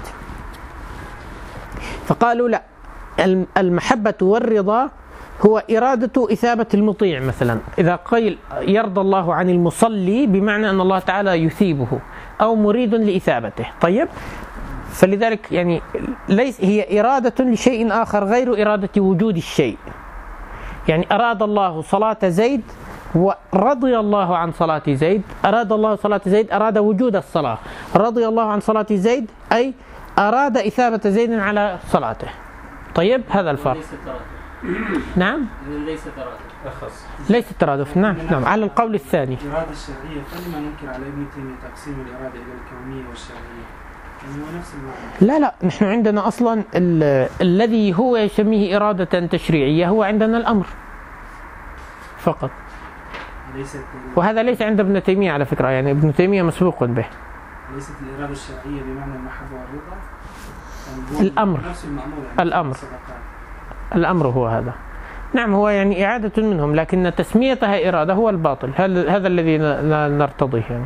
فقالوا لا، المحبة والرضا هو إرادة إثابة المطيع. مثلا إذا قيل يرضى الله عن المصلي بمعنى أن الله تعالى يثيبه أو مريد لإثابته. طيب، فلذلك يعني ليس هي إرادة لشيء آخر غير إرادة وجود الشيء. يعني أراد الله صلاة زيد ورضي الله عن صلاة زيد. أراد الله صلاة زيد أراد وجود الصلاة. رضي الله عن صلاة زيد أي أراد إثابة زيد على صلاته. طيب، هذا الفرق. نعم، ليس ترادف. نعم، على القول الثاني. الإرادة الشرعية، فلما ننكر على ابن تيمية تقسيم الإرادة إلى الكونية والشرعية؟ يعني هو نفس المعنى. لا، نحن عندنا أصلا الذي هو يسميه إرادة تشريعية هو عندنا الأمر فقط، وهذا ليس عند ابن تيمية على فكرة. يعني ابن تيمية مسبوق به. ليست الإرادة الشرعية بمعنى المحبة والرضا؟ الأمر، نفس المأمور يعني الأمر هو هذا. نعم، هو يعني إعادة منهم، لكن تسميتها إرادة هو الباطل. هذا الذي نرتضيه يعني.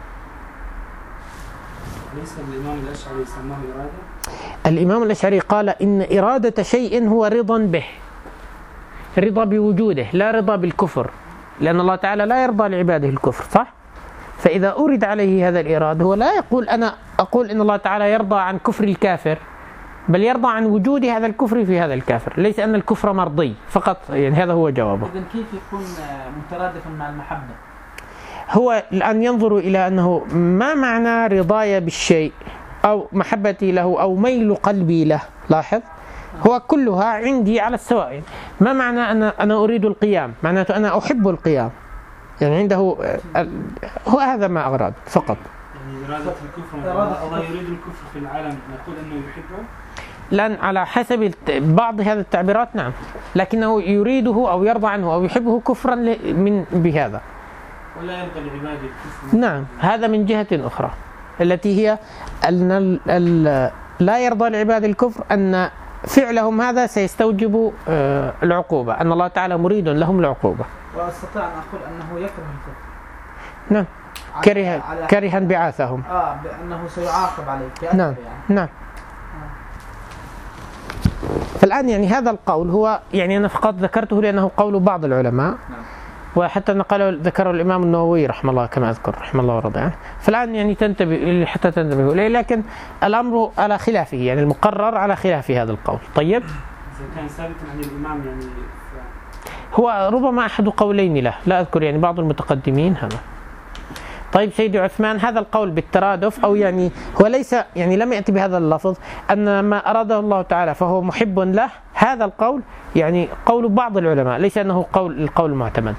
ليس الإمام الأشعري سماه إرادة؟ الإمام الأشعري قال إن إرادة شيء هو رضا به، رضا بوجوده، لا رضا بالكفر، لأن الله تعالى لا يرضى لعباده الكفر، صح؟ فإذا أورد عليه هذا الإرادة هو لا يقول أنا أقول إن الله تعالى يرضى عن كفر الكافر، بل يرضى عن وجود هذا الكفر في هذا الكافر، ليس أن الكفر مرضي فقط. يعني هذا هو جوابه. إذن كيف يكون مترادفا مع المحبة؟ هو الآن ينظر إلى أنه ما معنى رضايا بالشيء أو محبتي له أو ميل قلبي له. لاحظ، هو كلها عندي على السواء. ما معنى أنا أريد القيام؟ معناته أنا أحب القيام. يعني عنده هو هذا ما أراد فقط. يعني إرادة الكفر، الله يريد الكفر في العالم، نقول أنه يحبه؟ لأن على حسب بعض هذه التعبيرات نعم، لكنه يريده أو يرضى عنه أو يحبه كفرا بهذا، ولا يرضى لعباده الكفر. نعم، هذا من جهة أخرى التي هي أن لا يرضى لعباد الكفر أن فعلهم هذا سيستوجب العقوبة، أن الله تعالى مريد لهم العقوبة. وأستطيع أن أقول أنه يكره الكفر. نعم، كرها بعاثهم. بأنه سيعاقب عليه. نعم يعني. نعم. فالآن يعني هذا القول هو يعني أنا فقط ذكرته لأنه قول بعض العلماء. نعم. وحتى ذكره الإمام النووي رحمه الله كما أذكر رحمه الله ورضي عنه. فالآن يعني حتى تنتبهوا إليه، لكن الأمر على خلافه، يعني المقرر على خلاف هذا القول. طيب، إذا كان ثابتا عن الإمام يعني هو ربما أحد قولين له، لا أذكر، يعني بعض المتقدمين هذا. طيب سيدي عثمان، هذا القول بالترادف أو يعني هو ليس يعني لم يأتي بهذا اللفظ أن ما أراده الله تعالى فهو محب له، هذا القول يعني قول بعض العلماء، ليس أنه القول المعتمد.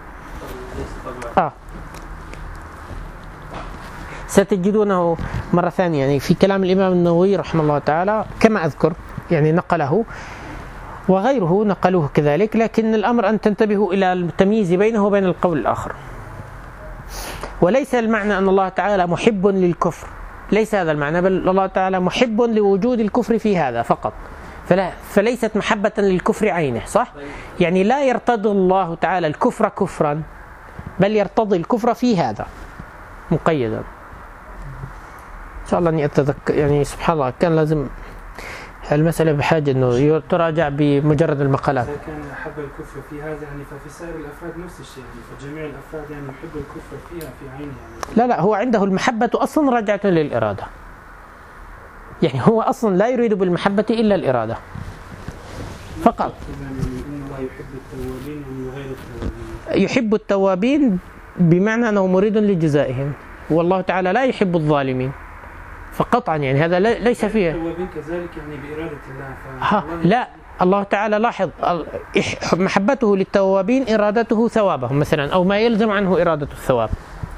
ستجدونه مرة ثانية يعني في كلام الإمام النووي رحمه الله تعالى كما أذكر، يعني نقله وغيره نقلوه كذلك، لكن الأمر أن تنتبهوا إلى التمييز بينه وبين القول الآخر. وليس المعنى أن الله تعالى محب للكفر، ليس هذا المعنى، بل الله تعالى محب لوجود الكفر في هذا فقط، فليست محبة للكفر عينه، صح؟ يعني لا يرتضي الله تعالى الكفر كفرا، بل يرتضي الكفر في هذا مقيدا. إن شاء الله أني أتذكر، يعني سبحان الله كان لازم المسألة بحاجة أنه تراجع بمجرد المقالات. إذا كان أحب الكفر في هذا يعني ففي سائر الأفراد نفس الشيء، يعني فجميع الأفراد يعني يحب الكفر فيها في عينه يعني. لا هو عنده المحبة أصلا راجعة للإرادة، يعني هو أصلا لا يريد بالمحبة إلا الإرادة فقط. إن الله يحب التوابين وغير التوابين. يحب التوابين بمعنى أنه مريد لجزائهم، والله تعالى لا يحب الظالمين فقطعا، يعني هذا ليس فيه. التوابين كذلك يعني بإرادة الله. لا الله تعالى لاحظ محبته للتوابين إرادته ثوابهم مثلا، أو ما يلزم عنه إرادة الثواب.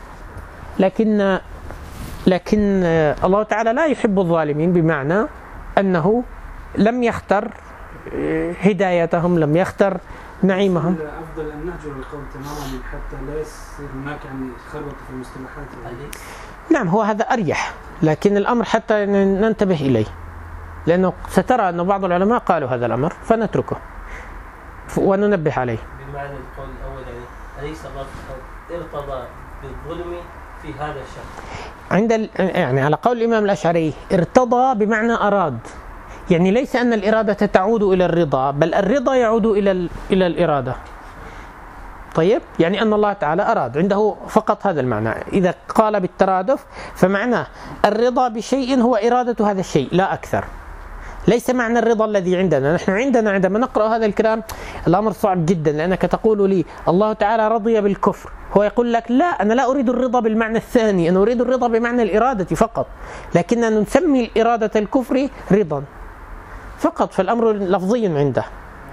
لكن الله تعالى لا يحب الظالمين، بمعنى أنه لم يختر هدايتهم، لم يختر نعيمهم. أفضل أن نهجر القوم تماما حتى لا يصير هناك يعني خربطة في المصطلحات يعني. نعم، هو هذا أريح، لكن الأمر حتى ننتبه إليه، لأنه سترى أن بعض العلماء قالوا هذا الأمر فنتركه وننبه عليه. بمعنى القول الأول يعني أليس الله ارتضى بالظلم في هذا الشخص؟ يعني على قول الإمام الأشعري ارتضى بمعنى أراد، يعني ليس أن الإرادة تعود إلى الرضا، بل الرضا يعود إلى الإرادة. طيب، يعني أن الله تعالى أراد، عنده فقط هذا المعنى. إذا قال بالترادف فمعناه الرضا بشيء هو إرادة هذا الشيء لا أكثر، ليس معنى الرضا الذي عندنا. نحن عندما نقرأ هذا الكلام الأمر صعب جدا، لأنك تقول لي الله تعالى رضي بالكفر، هو يقول لك لا، أنا لا أريد الرضا بالمعنى الثاني، أنا أريد الرضا بمعنى الإرادة فقط، لكننا نسمي الإرادة الكفر رضا فقط، فالأمر لفظي عنده.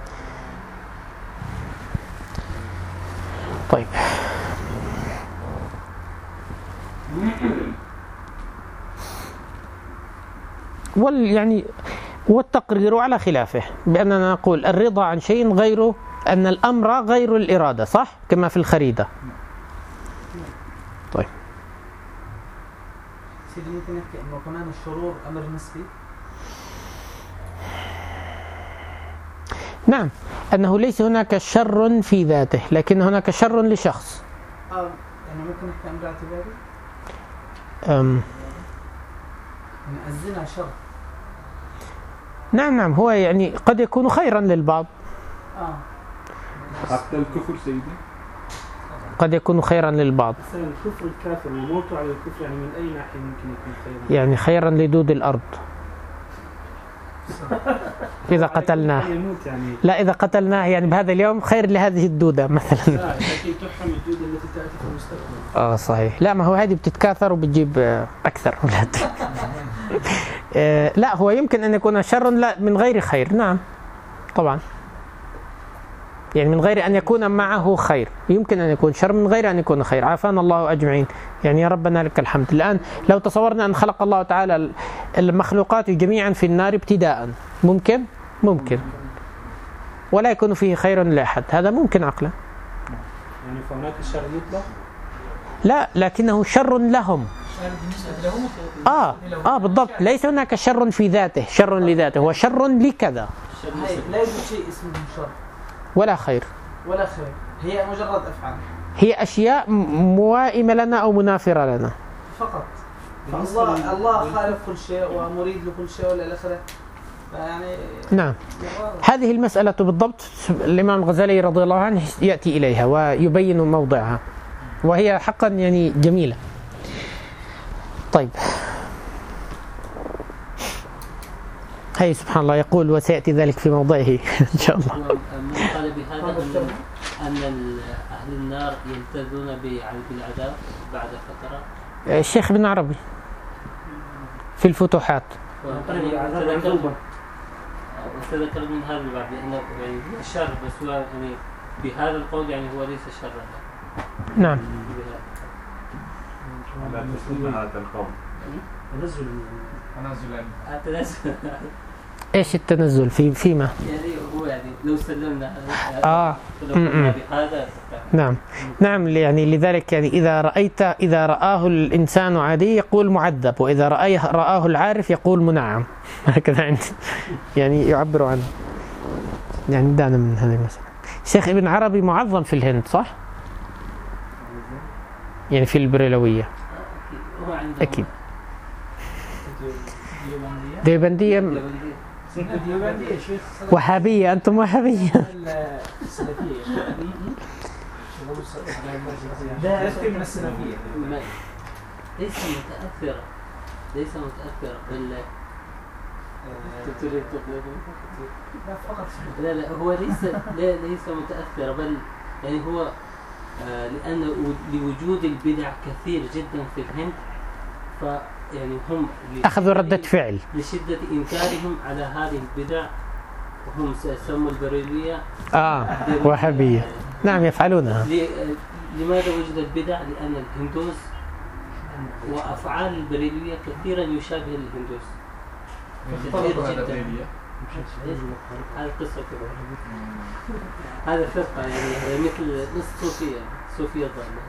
طيب، والتقرير على خلافه، بأننا نقول الرضا عن شيء غير أن الأمر غير الإرادة، صح؟ كما في الخريدة. طيب، سيدي ممكن نحكي أنه كمان الشرور أمر نسبي؟ نعم، أنه ليس هناك شر في ذاته، لكن هناك شر لشخص. يعني ممكن نحكي أمر اعتباري؟ يعني الزنا شر. نعم، هو يعني قد يكون خيرا للبعض. حتى الكفر سيدي قد يكون خيرا للبعض. مثلا الكفر الكافر وموت على الكفر، يعني من أي ناحية ممكن يكون خيرا؟ يعني خيرا لدود الأرض إذا قتلناه. يعني لا، إذا قتلناه يعني بهذا اليوم خير لهذه الدودة مثلا. لا، لكن تحرم الدودة التي تأتي في المستقبل. صحيح. لا، ما هو هذه بتتكاثر وبتجيب أكثر أولاد. لا، هو يمكن أن يكون شر لا من غير خير. نعم طبعا، يعني من غير أن يكون معه خير، يمكن أن يكون شر من غير أن يكون خير. عافانا الله أجمعين، يعني يا ربنا لك الحمد. الآن لو تصورنا أن خلق الله تعالى المخلوقات جميعا في النار ابتداء، ممكن ولا يكون فيه خير لأحد، هذا ممكن عقلا. يعني فهناك الشر مطلق؟ لا، لكنه شر لهم. بالضبط، ليس هناك شر في ذاته، شر لذاته، هو شر لكذا. لا يوجد شيء اسمه شر ولا خير، هي مجرد أفعال، هي أشياء موائمة لنا أو منافرة لنا فقط. الله خالق كل شيء ومريد لكل شيء ولا آخره. يعني نعم، هذه المسألة بالضبط الإمام الغزالي رضي الله عنه يأتي إليها ويبين موضعها، وهي حقا يعني جميلة. طيب، هي سبحان الله يقول وسيأتي ذلك في موضعه إن شاء الله. من قال بهذا أن أهل النار يمتازون بالعذاب بعد فترة؟ الشيخ ابن عربي في الفتوحات. وتذكر من هذا البعض لأنه يعني الشر، بس هو يعني بهذا القول يعني هو ليس شرا. نعم. لا تسلم هذا القول. تنزل. ايش التنزل فيما؟ يعني هو يعني لو سلمنا بهذا. نعم، يعني لذلك يعني إذا رآه الإنسان عادي يقول معذب، وإذا رآه العارف يقول منعم. هكذا عندي يعني يعبر عنه. يعني دعنا من هذه المسألة. الشيخ ابن عربي معظم في الهند، صح؟ يعني في البريلوية أكيد. ديوبندية وهابية، أنتم وهابية. ليس متأثرة بل لا هو ليس متأثرة، بل يعني هو لأن لوجود البدع كثير جدا في الهند، يعني هم أخذوا ردة فعل لشدة إنكارهم على هذه البدع، وهم سموا البريلية وهابية. نعم يفعلونها. لماذا وجد البدع؟ لأن الهندوس وأفعال البريلية كثيرا يشابه الهندوس كثير جدا. هذه قصة كبيرة. هذا فرقة يعني مثل صوفية ضالة.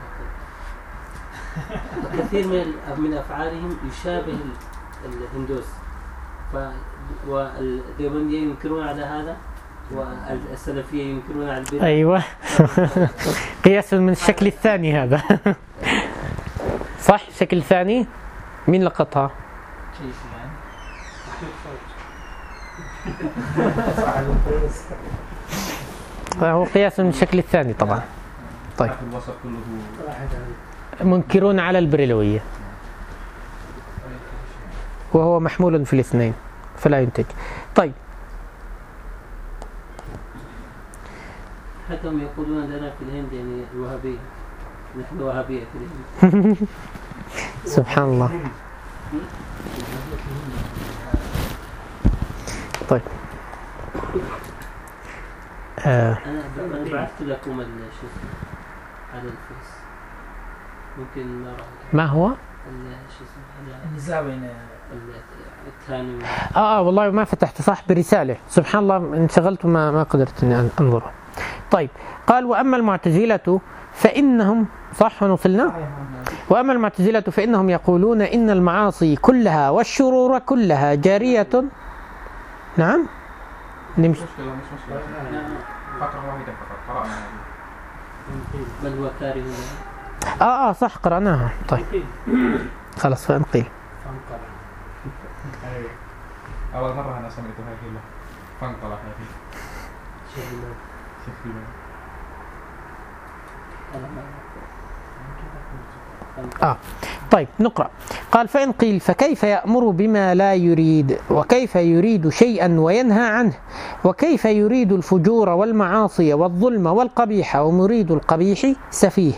كثير من أفعالهم يشابه الهندوس، والديوبندية ينكرون على هذا والسلفية ينكرون على البدع. أيوة. قياس من الشكل الثاني هذا. صح، الشكل الثاني مين لقطها؟ هو قياس من الشكل الثاني طبعا. طيب منكرون على البريلوية وهو محمول في الاثنين فلا ينتج. طيب حتى هم يقولون لنا في الهند يعني الوهابية، نحن وهابية في الهند. سبحان الله. طيب أنا بعثت لكم على الفيس، ممكن ما هو؟ النزاع بين الثاني. والله ما فتحت صح برسالة، سبحان الله انشغلت ما قدرت أن أنظر. طيب قال وأما المعتزلة فإنهم صح ونصلنا. وأما المعتزلة فإنهم يقولون إن المعاصي كلها والشرور كلها جارية. نعم مش مشكلة فقرة واحدة فقط قرأنا بل هو كاره. صح قرأناها. طيب خلاص فانقل. أول مرة أنا سمعت هذه اللغة فانقلع هذه شكلها. طيب نقرأ. قال فإن قيل فكيف يأمر بما لا يريد، وكيف يريد شيئا وينهى عنه، وكيف يريد الفجور والمعاصي والظلم والقبيح ومريد القبيح سفيه.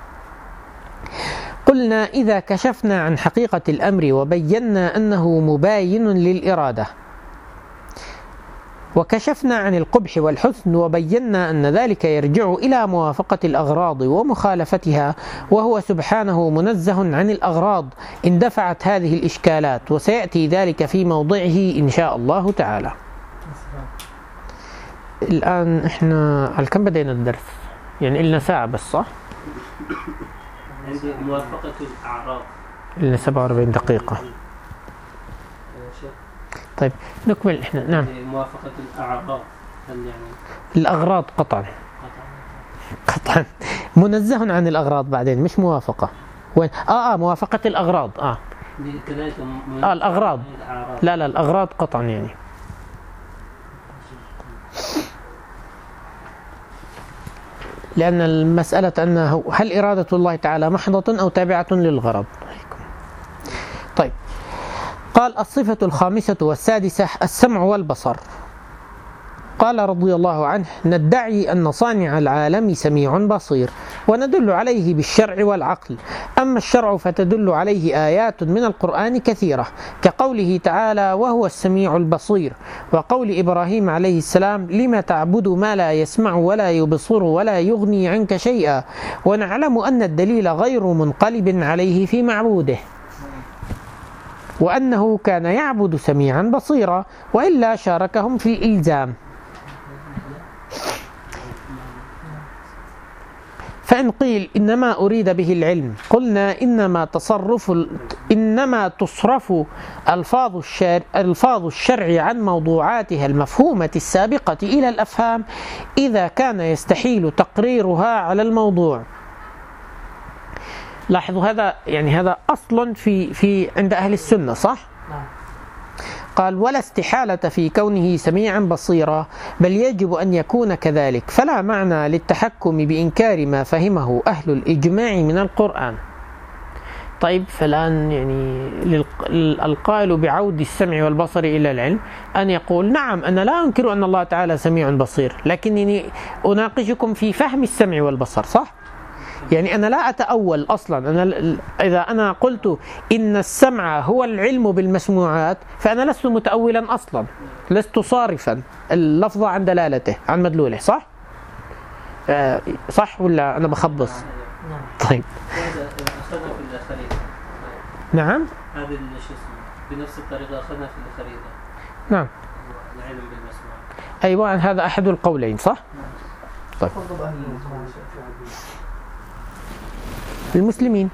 قلنا إذا كشفنا عن حقيقة الأمر وبينا أنه مباين للإرادة، وكشفنا عن القبح والحسن وبينا أن ذلك يرجع إلى موافقة الأغراض ومخالفتها، وهو سبحانه منزه عن الأغراض، اندفعت هذه الإشكالات، وسيأتي ذلك في موضعه إن شاء الله تعالى. الآن إحنا على كم بدينا الدرس؟ يعني إلنا ساعة بس صح؟ عندي موافقة الأعراض إلنا 47 دقيقة. طيب نكمل إحنا. نعم موافقة الأعراض يعني الأغراض قطعا منزه عن الأغراض بعدين مش موافقة. وين موافقة الأغراض الأغراض لا الأغراض قطعا يعني. لأن المسألة أنه هل إرادة الله تعالى محضة أو تابعة للغرض. طيب قال الصفة الخامسة والسادسة السمع والبصر. قال رضي الله عنه ندعي أن صانع العالم سميع بصير، وندل عليه بالشرع والعقل. أما الشرع فتدل عليه آيات من القرآن كثيرة، كقوله تعالى وهو السميع البصير، وقول إبراهيم عليه السلام لما تعبد ما لا يسمع ولا يبصر ولا يغني عنك شيئا. ونعلم أن الدليل غير منقلب عليه في معبوده، وأنه كان يعبد سميعا بصيرا، وإلا شاركهم في الإلزام. فإن قيل إنما أريد به العلم قلنا إنما تصرف ألفاظ الشرع عن موضوعاتها المفهومة السابقة إلى الأفهام إذا كان يستحيل تقريرها على الموضوع. لاحظوا هذا يعني هذا أصل في عند أهل السنة صح؟ قال ولا استحالة في كونه سميعا بصيرا، بل يجب أن يكون كذلك، فلا معنى للتحكم بإنكار ما فهمه أهل الإجماع من القرآن. طيب فالآن يعني القائل بعود السمع والبصر إلى العلم أن يقول نعم أنا لا أنكر أن الله تعالى سميع بصير، لكنني أناقشكم في فهم السمع والبصر صح؟ يعني أنا لا أتأول أصلا. إذا أنا قلت إن السمع هو العلم بالمسموعات فأنا لست متأولا أصلا، لست صارفا اللفظ عن دلالته عن مدلوله، صح؟ صح ولا أنا بخبص؟ طيب هذا أخذنا في الخريطة. نعم هذا اللي شو اسمه بنفس الطريقة أخذنا في الخريطة. نعم العلم بالمسموع. أيوة، هذا أحد القولين، صح؟ طيب المسلمين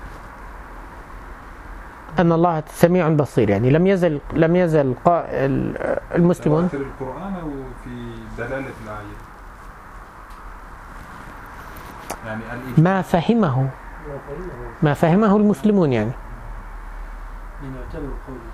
أن الله سميع بصير، يعني لم يزل المسلمون في القرآن أو في دلالة الآية، يعني ما فهمه المسلمون، يعني يعتبر قوله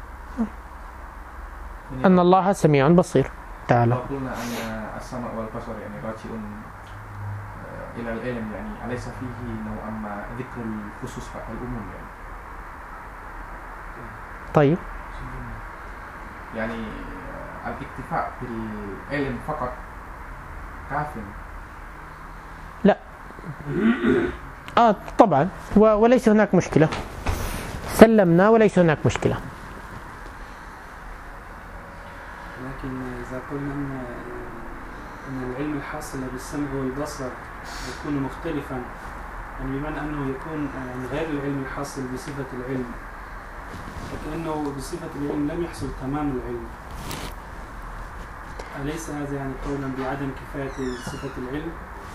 أن الله سميع بصير تعالى. قلنا أن السمع والبصر يعني راجع إلى العلم، يعني أليس فيه نوعا ما ذكر الخصوص الأمور يعني. طيب يعني الاكتفاء بالعلم فقط كاف؟ لا طبعا، وليس هناك مشكلة، سلمنا وليس هناك مشكلة. لكن إذا قلنا أن العلم الحاصل بالسمع والبصر يكون مختلفا، يعني بمعنى أنه يكون يعني غير العلم الحاصل بصفة العلم، فكأنه بصفة العلم لم يحصل تمام العلم، أليس هذا يعني قولا بعدم كفاية صفة العلم؟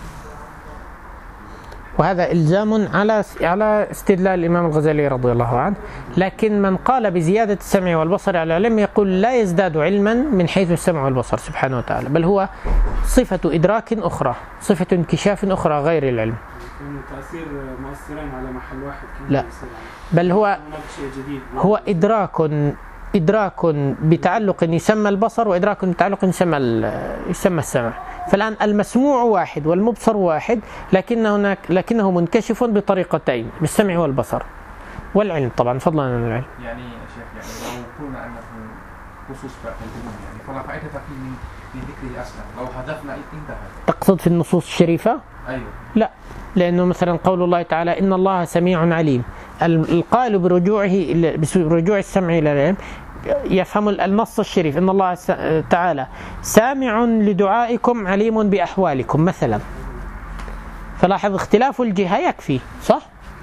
وهذا إلزام على استدلال الإمام الغزالي رضي الله عنه. لكن من قال بزيادة السمع والبصر على العلم يقول لا يزداد علما من حيث السمع والبصر سبحانه وتعالى، بل هو صفة إدراك أخرى، صفة انكشاف أخرى غير العلم. كان تأثير مؤثرين على محل واحد، لا، بل هو إدراك بتعلق يسمى البصر، وإدراك بتعلق يسمى السمع. فالآن المسموع واحد والمبصر واحد، لكنه منكشف بطريقتين، بالسمع والبصر والعلم طبعا، فضلا عن العلم. يعني يا شيخ، يعني لو قلنا أنه خصوص الأمور يعني فلا فائدة فيه من ذكره أصلا، لو هدفنا انتهى. تقصد في النصوص الشريفة؟ أيوة. لا، لأنه مثلا قول الله تعالى إن الله سميع عليم، القائل برجوع السمع إلى العلم يفهم النص الشريف، إن الله تعالى سامع لدعائكم عليم بأحوالكم مثلا. فلاحظ اختلاف الجهة يكفي، صح؟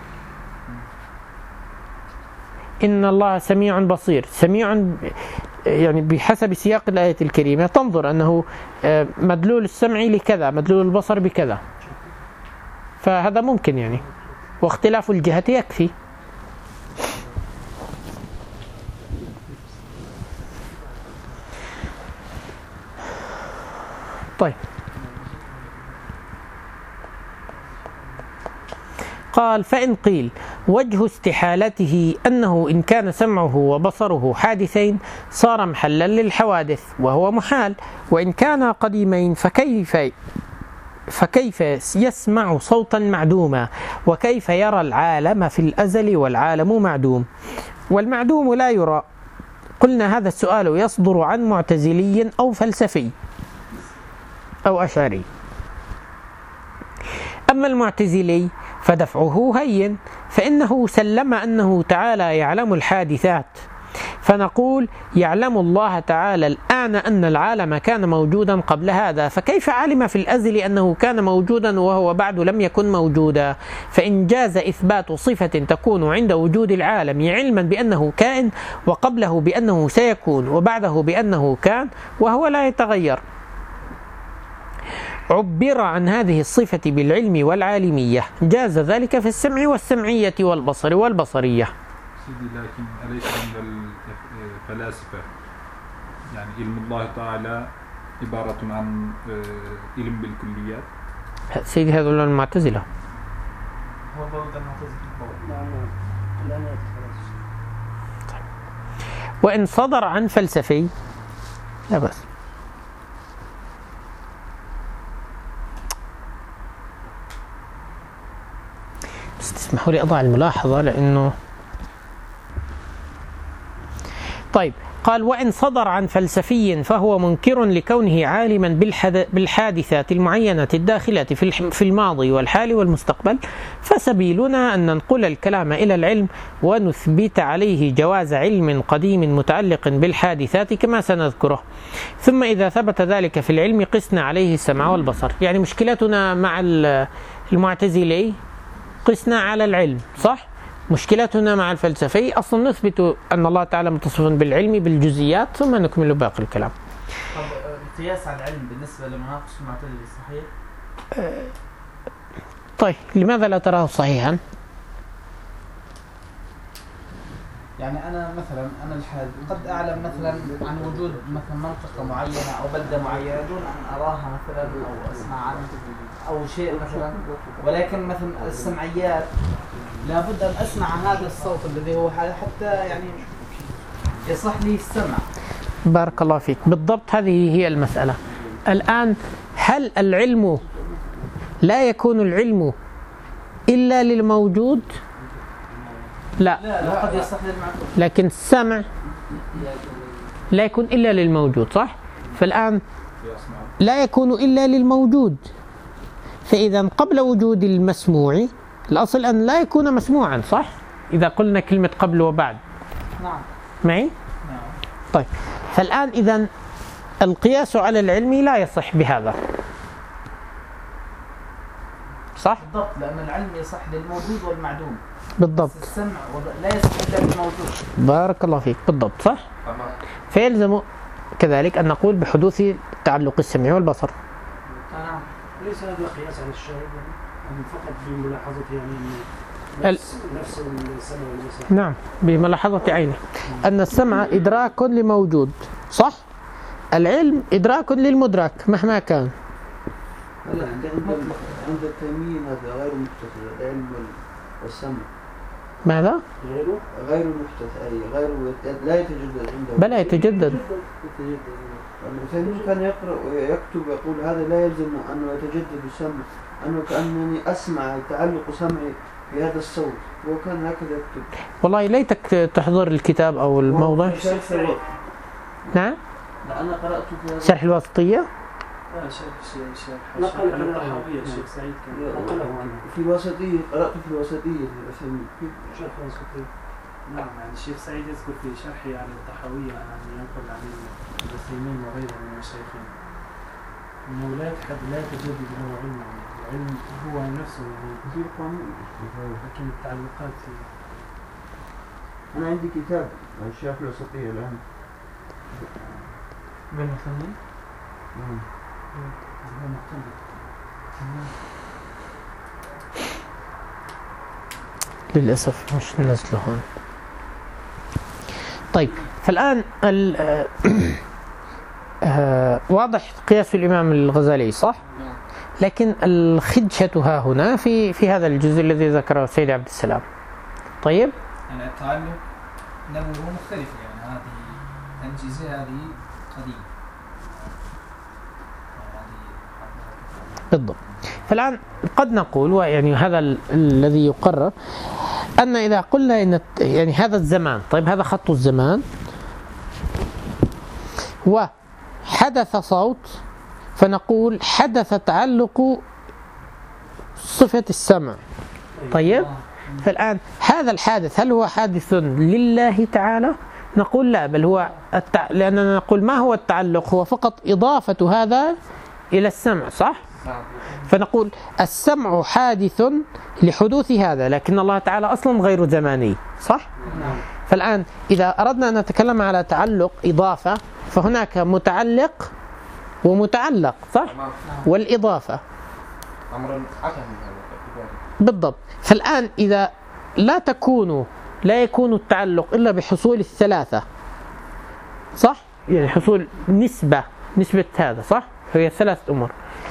إن الله سميع بصير، سميع يعني بحسب سياق الآية الكريمة تنظر أنه مدلول السمع لكذا، مدلول البصر بكذا، فهذا ممكن يعني، واختلاف الجهة يكفي. طيب، قال فإن قيل وجه استحالته أنه إن كان سمعه وبصره حادثين صار محلا للحوادث، وهو محال، وإن كان قديمين فكيف يسمع صوتا معدوما، وكيف يرى العالم في الأزل والعالم معدوم، والمعدوم لا يرى. قلنا هذا السؤال يصدر عن معتزلي أو فلسفي أو أشعري. أما المعتزلي فدفعه هين، فإنه سلم أنه تعالى يعلم الحادثات، فنقول يعلم الله تعالى الآن أن العالم كان موجودا قبل هذا، فكيف علم في الأزل أنه كان موجودا وهو بعد لم يكن موجودا؟ فإن جاز إثبات صفة تكون عند وجود العالم علما بأنه كائن، وقبله بأنه سيكون، وبعده بأنه كان وهو لا يتغير، عبر عن هذه الصفة بالعلم والعالمية، جاز ذلك في السمع والسمعية والبصر والبصرية. سيدي، لكن أليس عند الفلاسفة يعني علم الله تعالى عبارة عن علم بالكليات؟ سيدي هذول المعتزلة. هو ضد المعتزلة. وإن صدر عن فلسفي لا بأس. بس تسمحوا لي أضع الملاحظة لأنه طيب. قال وإن صدر عن فلسفي فهو منكر لكونه عالما بالحادثات المعينة الداخلة في الماضي والحال والمستقبل، فسبيلنا أن ننقل الكلام إلى العلم ونثبت عليه جواز علم قديم متعلق بالحادثات كما سنذكره، ثم إذا ثبت ذلك في العلم قسنا عليه السمع والبصر. يعني مشكلتنا مع المعتزلي قسنا على العلم، صح؟ مشكلتنا مع الفلسفي أصلا نثبت أن الله تعالى متصف بالعلم بالجزئيات ثم نكمل باقي الكلام. طب القياس على العلم بالنسبة لمناقش المعتزلة صحيح؟ طيب لماذا لا تراه صحيحا؟ يعني أنا مثلا الحال قد أعلم مثلا عن وجود مثلا منطقة معينة أو بلدة معينة دون أن أراها مثلا أو أسمع عنها أو شيء مثلا، ولكن مثلا السمعيات لابد أن أسمع هذا الصوت الذي هو حتى يعني يصح لي السمع. بارك الله فيك، بالضبط هذه هي المسألة. الآن هل العلم لا يكون العلم إلا للموجود؟ لا قد يصح للمعقول، لكن السمع لا يكون إلا للموجود، صح؟ فالآن لا يكون إلا للموجود، فإذا قبل وجود المسموع الأصل أن لا يكون مسموعا، صح؟ إذا قلنا كلمة قبل وبعد. نعم. معي؟ نعم. طيب، فالآن إذا القياس على العلم لا يصح بهذا، صح؟ بالضبط، لأن العلم يصح للموجود والمعدوم. بالضبط. السمع لا يصح إلا للموجود. بارك الله فيك، بالضبط، صح؟ فيلزم كذلك أن نقول بحدوث تعلق السمع والبصر. نعم. ليس هذا قياس على الشاهد يعني فقط بملاحظة يعني نفس السمع والبصر. نعم، بملاحظة عينه أن السمع إدراك لموجود، صح؟ العلم إدراك للمدرك مهما كان. عند التيمين هذا غير محدث، العلم والسمع. ماذا؟ غير محدث، أي غير لا يتجدد عنده. بلى يتجدد. التيمين كان يقرأ ويكتب يقول هذا لا يلزم أنه يتجدد السمع، أنه كأنني أسمع تعلق سمعي في هذا الصوت، هو كان هكذا يكتب. والله ليتك تحضر الكتاب أو الموضع. نعم؟ لا أنا قرأت في شرح الواسطية. نقل عن الطحاوية الشيخ سعيد كان في الوسطية، قرأت في الوسطية في العثيمين. شرح الوسطية. نعم، يعني الشيخ سعيد يذكر في شرحه عن الطحاوية يعني ينقل عن العثيمين وغيره من المشايخين أنه لا يتجدد له علم، العلم هو نفسه يعني في قانون، لكن التعلقات أنا عندي كتاب عن الشرح الوسطية الآن. بالمثنى؟ للأسف مش ننزله هون. طيب، فالآن واضح قياس الإمام الغزالي، صح؟ لكن الخدشة ها هنا في هذا الجزء الذي ذكره السيد عبد السلام. طيب؟ يعني التعلق نوعه مختلف، يعني هذه الجزء هذه قديمة. بالضبط. فالآن قد نقول، ويعني هذا الذي يقرر، أن إذا قلنا إن يعني هذا الزمان، طيب هذا خط الزمان وحدث صوت، فنقول حدث تعلق صفة السمع. طيب، فالآن هذا الحادث هل هو حادث لله تعالى؟ نقول لا، بل هو لأننا نقول ما هو التعلق؟ هو فقط إضافة هذا إلى السمع، صح؟ فنقول السمع حادث لحدوث هذا، لكن الله تعالى أصلا غير زماني، صح؟ فالآن إذا أردنا أن نتكلم على تعلق إضافة، فهناك متعلق ومتعلق، صح؟ والإضافة بالضبط. فالآن إذا لا يكون التعلق إلا بحصول الثلاثة، صح؟ يعني حصول نسبة هذا، صح؟ هي ثلاث أمور.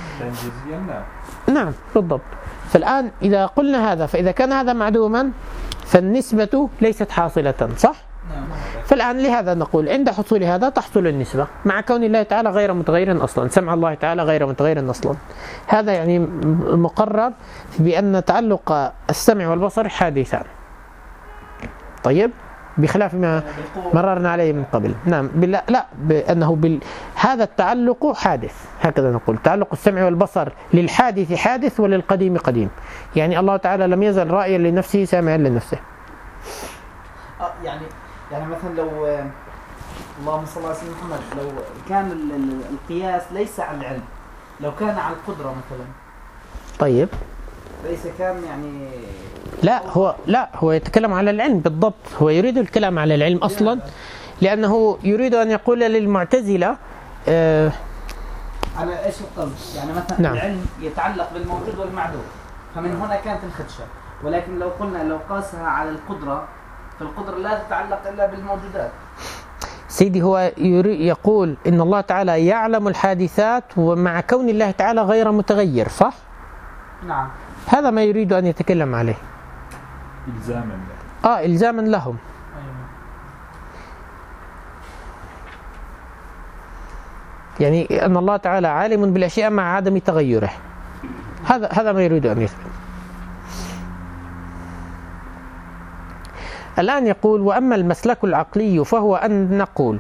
نعم بالضبط. فالآن إذا قلنا هذا، فإذا كان هذا معدوما فالنسبة ليست حاصلة، صح؟ فالآن لهذا نقول عند حصول هذا تحصل النسبة، مع كون الله تعالى غير متغير أصلا، سمع الله تعالى غير متغير أصلا. هذا يعني مقرر بأن تعلق السمع والبصر حادثان. طيب، بخلاف ما مررنا عليه من قبل. نعم لا بأنه هذا التعلق حادث، هكذا نقول تعلق السمع والبصر للحادث حادث وللقديم قديم. يعني الله تعالى لم يزل رأيا لنفسه سامعا لنفسه. يعني مثلا لو اللهم صل على سيدنا محمد، لو كان القياس ليس على العلم، لو كان على القدرة مثلا، طيب ليس كان يعني لا هو يتكلم على العلم بالضبط، هو يريد الكلام على العلم أصلا، لأنه يريد أن يقول للمعتزلة على ايش القصد؟ يعني مثلا نعم. العلم يتعلق بالموجود والمعدوم، فمن هنا كانت الخدشة. ولكن لو قلنا لو قاسها على القدرة، فالقدرة لا تتعلق إلا بالموجودات. سيدي هو يقول إن الله تعالى يعلم الحادثات ومع كون الله تعالى غير متغير، صح؟ نعم. هذا ما يريد أن يتكلم عليه إلزاما له. إلزاما لهم. يعني أن الله تعالى عالم بالأشياء مع عدم تغيره، هذا ما يريد أن يثبت. الآن يقول: وأما المسلك العقلي فهو أن نقول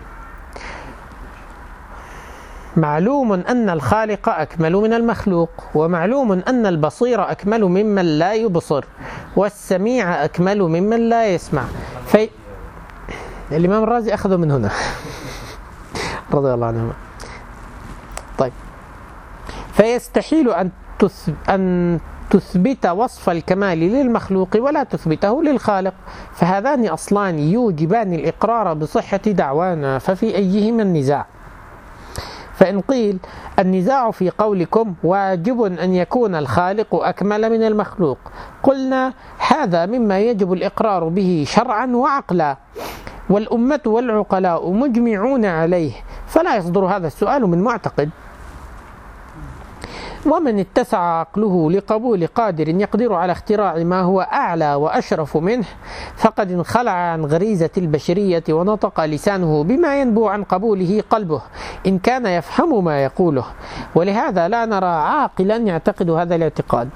معلوم أن الخالق أكمل من المخلوق، ومعلوم أن البصير أكمل ممن لا يبصر، والسميع أكمل ممن لا يسمع. الإمام الرازي أخذه من هنا رضي الله عنه. طيب، فيستحيل أن تثبت وصف الكمال للمخلوق ولا تثبته للخالق، فهذان أصلان يوجبان الإقرار بصحة دعوانا، ففي أيهما النزاع؟ فإن قيل النزاع في قولكم واجب أن يكون الخالق أكمل من المخلوق، قلنا هذا مما يجب الإقرار به شرعا وعقلا، والأمة والعقلاء مجمعون عليه، فلا يصدر هذا السؤال من معتقد. ومن اتسع عقله لقبول قادر يقدر على اختراع ما هو أعلى وأشرف منه، فقد انخلع عن غريزة البشرية ونطق لسانه بما ينبو عن قبوله قلبه إن كان يفهم ما يقوله، ولهذا لا نرى عاقلا يعتقد هذا الاعتقاد.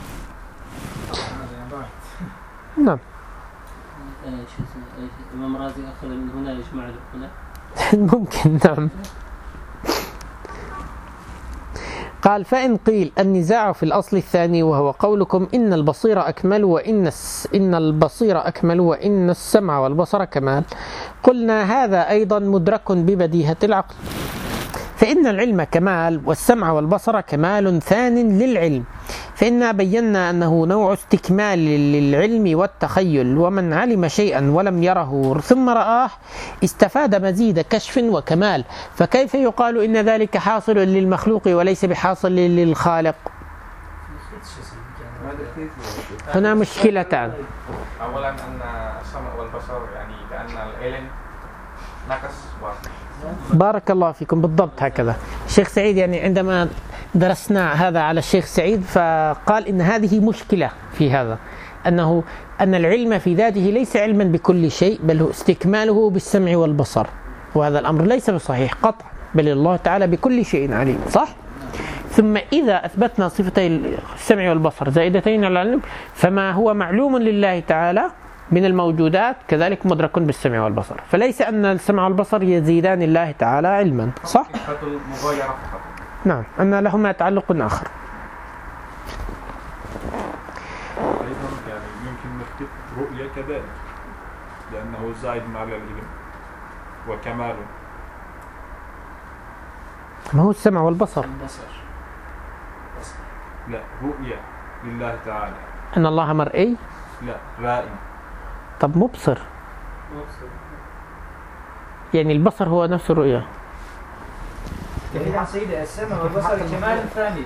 نعم. الإمام رازي أخذ من هنا يجمع له هنا ممكن. نعم. قال: فإن قيل النزاع في الأصل الثاني وهو قولكم إن البصير أكمل وإن السمع والبصر كمال، قلنا هذا أيضا مدرك ببديهة العقل، فإن العلم كمال والسمع والبصر كمال ثان للعلم، فإنا بينا أنه نوع استكمال للعلم والتخيل، ومن علم شيئا ولم يره ثم رآه استفاد مزيد كشف وكمال، فكيف يقال إن ذلك حاصل للمخلوق وليس بحاصل للخالق؟ هنا مشكلتان. أولا أن السمع والبصر يعني كأن العلم نقص واحد. بارك الله فيكم، بالضبط هكذا. الشيخ سعيد يعني عندما درسنا هذا على الشيخ سعيد فقال إن هذه مشكلة في هذا، أن العلم في ذاته ليس علما بكل شيء، بل هو استكماله بالسمع والبصر، وهذا الأمر ليس بصحيح قطع، بل الله تعالى بكل شيء عليم، صح؟ ثم إذا أثبتنا صفتي السمع والبصر زائدتين على العلم، فما هو معلوم لله تعالى من الموجودات كذلك مدرك بالسمع والبصر، فليس أن السمع والبصر يزيدان الله تعالى علما، صح؟ نعم، أن لهما تعلق آخر. أيضا يعني يمكن نثبت رؤية كذلك، لأنه زائد على العلم وكمال. ما هو السمع والبصر؟ لا، رؤية لله تعالى. أن الله مرئي؟ لا، رائي. طب مبصر، يعني البصر هو نفس الرؤية. يا سيدي السمع والبصر كمال ثاني،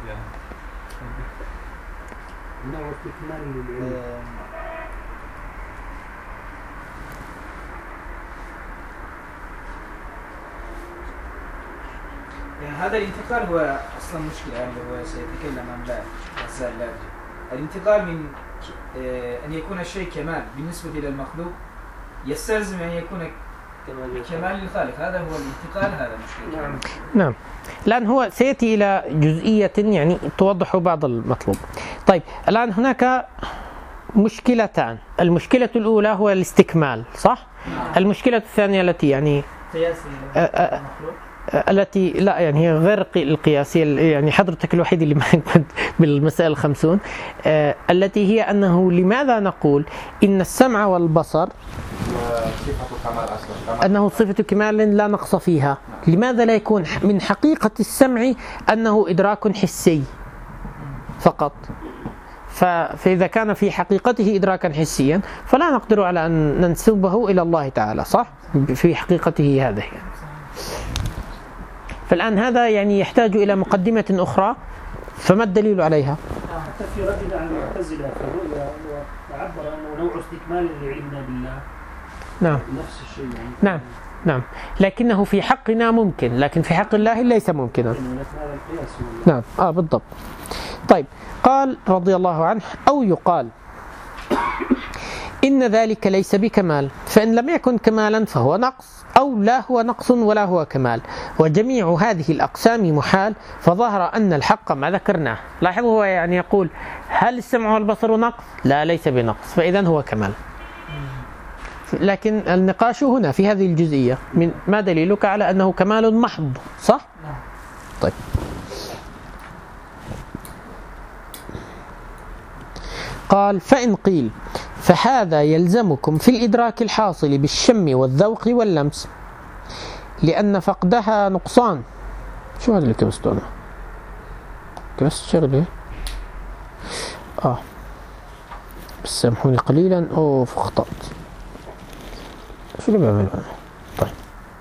يعني هذا الانتقال هو اصلا مشكله، يعني هو سيتكلم عن ذلك مسائل لا الانتقال من ان يكون الشيء كمال بالنسبه الى المخلوق يستلزم ان يكون كمال للخالق، هذا هو الانتقال، هذا مشكله. نعم. الآن هو سيأتي إلى جزئية يعني توضح بعض المطلوب. طيب، الآن هناك مشكلتان. المشكلة الأولى هو الاستكمال، صح؟ المشكلة الثانية التي يعني قياس المخلوق التي لا يعني هي غير القياسية، يعني حضرتك الوحيد اللي معك بالمسائل 50 التي هي أنه لماذا نقول إن السمع والبصر صفة كمال أصلا، أنه صفة كمال لا نقص فيها؟ لماذا لا يكون من حقيقة السمع أنه إدراك حسي فقط؟ فإذا كان في حقيقته إدراكا حسيا فلا نقدر على أن ننسبه إلى الله تعالى، صح؟ في حقيقته هذا يعني. فالآن هذا يعني يحتاج إلى مقدمة أخرى، فما الدليل عليها؟ حتى في رد عن المعتزلة في الرؤيا وعبر أنه نوع استكمال لعلمنا بالله. نعم نفس الشيء يعني. نعم نعم، لكنه في حقنا ممكن، لكن في حق الله ليس ممكنا. نعم بالضبط. طيب، قال رضي الله عنه: أو يقال إن ذلك ليس بكمال، فإن لم يكن كمالا فهو نقص، أو لا هو نقص ولا هو كمال، وجميع هذه الأقسام محال، فظهر أن الحق ما ذكرناه. لاحظوا، هو يعني يقول: هل السمع والبصر نقص؟ لا، ليس بنقص، فإذن هو كمال. لكن النقاش هنا في هذه الجزئية، من ما دليلك على أنه كمال محض، صح؟ طيب، قال: فإن قيل فهذا يلزمكم في الإدراك الحاصل بالشم والذوق واللمس، لأن فقدها نقصان. شو هذا اللي كبسته أنا؟ كبست شغلة بس سامحوني قليلا. أخطأت. شو اللي بعمله أنا؟ طيب،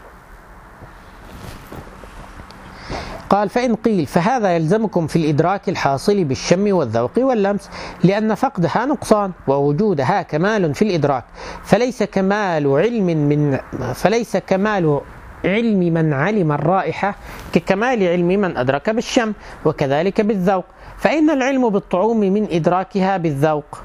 قال: فإن قيل فهذا يلزمكم في الإدراك الحاصل بالشم والذوق واللمس، لأن فقدها نقصان ووجودها كمال في الإدراك، فليس كمال علم من علم الرائحة ككمال علم من أدرك بالشم، وكذلك بالذوق، فإن العلم بالطعوم من إدراكها بالذوق.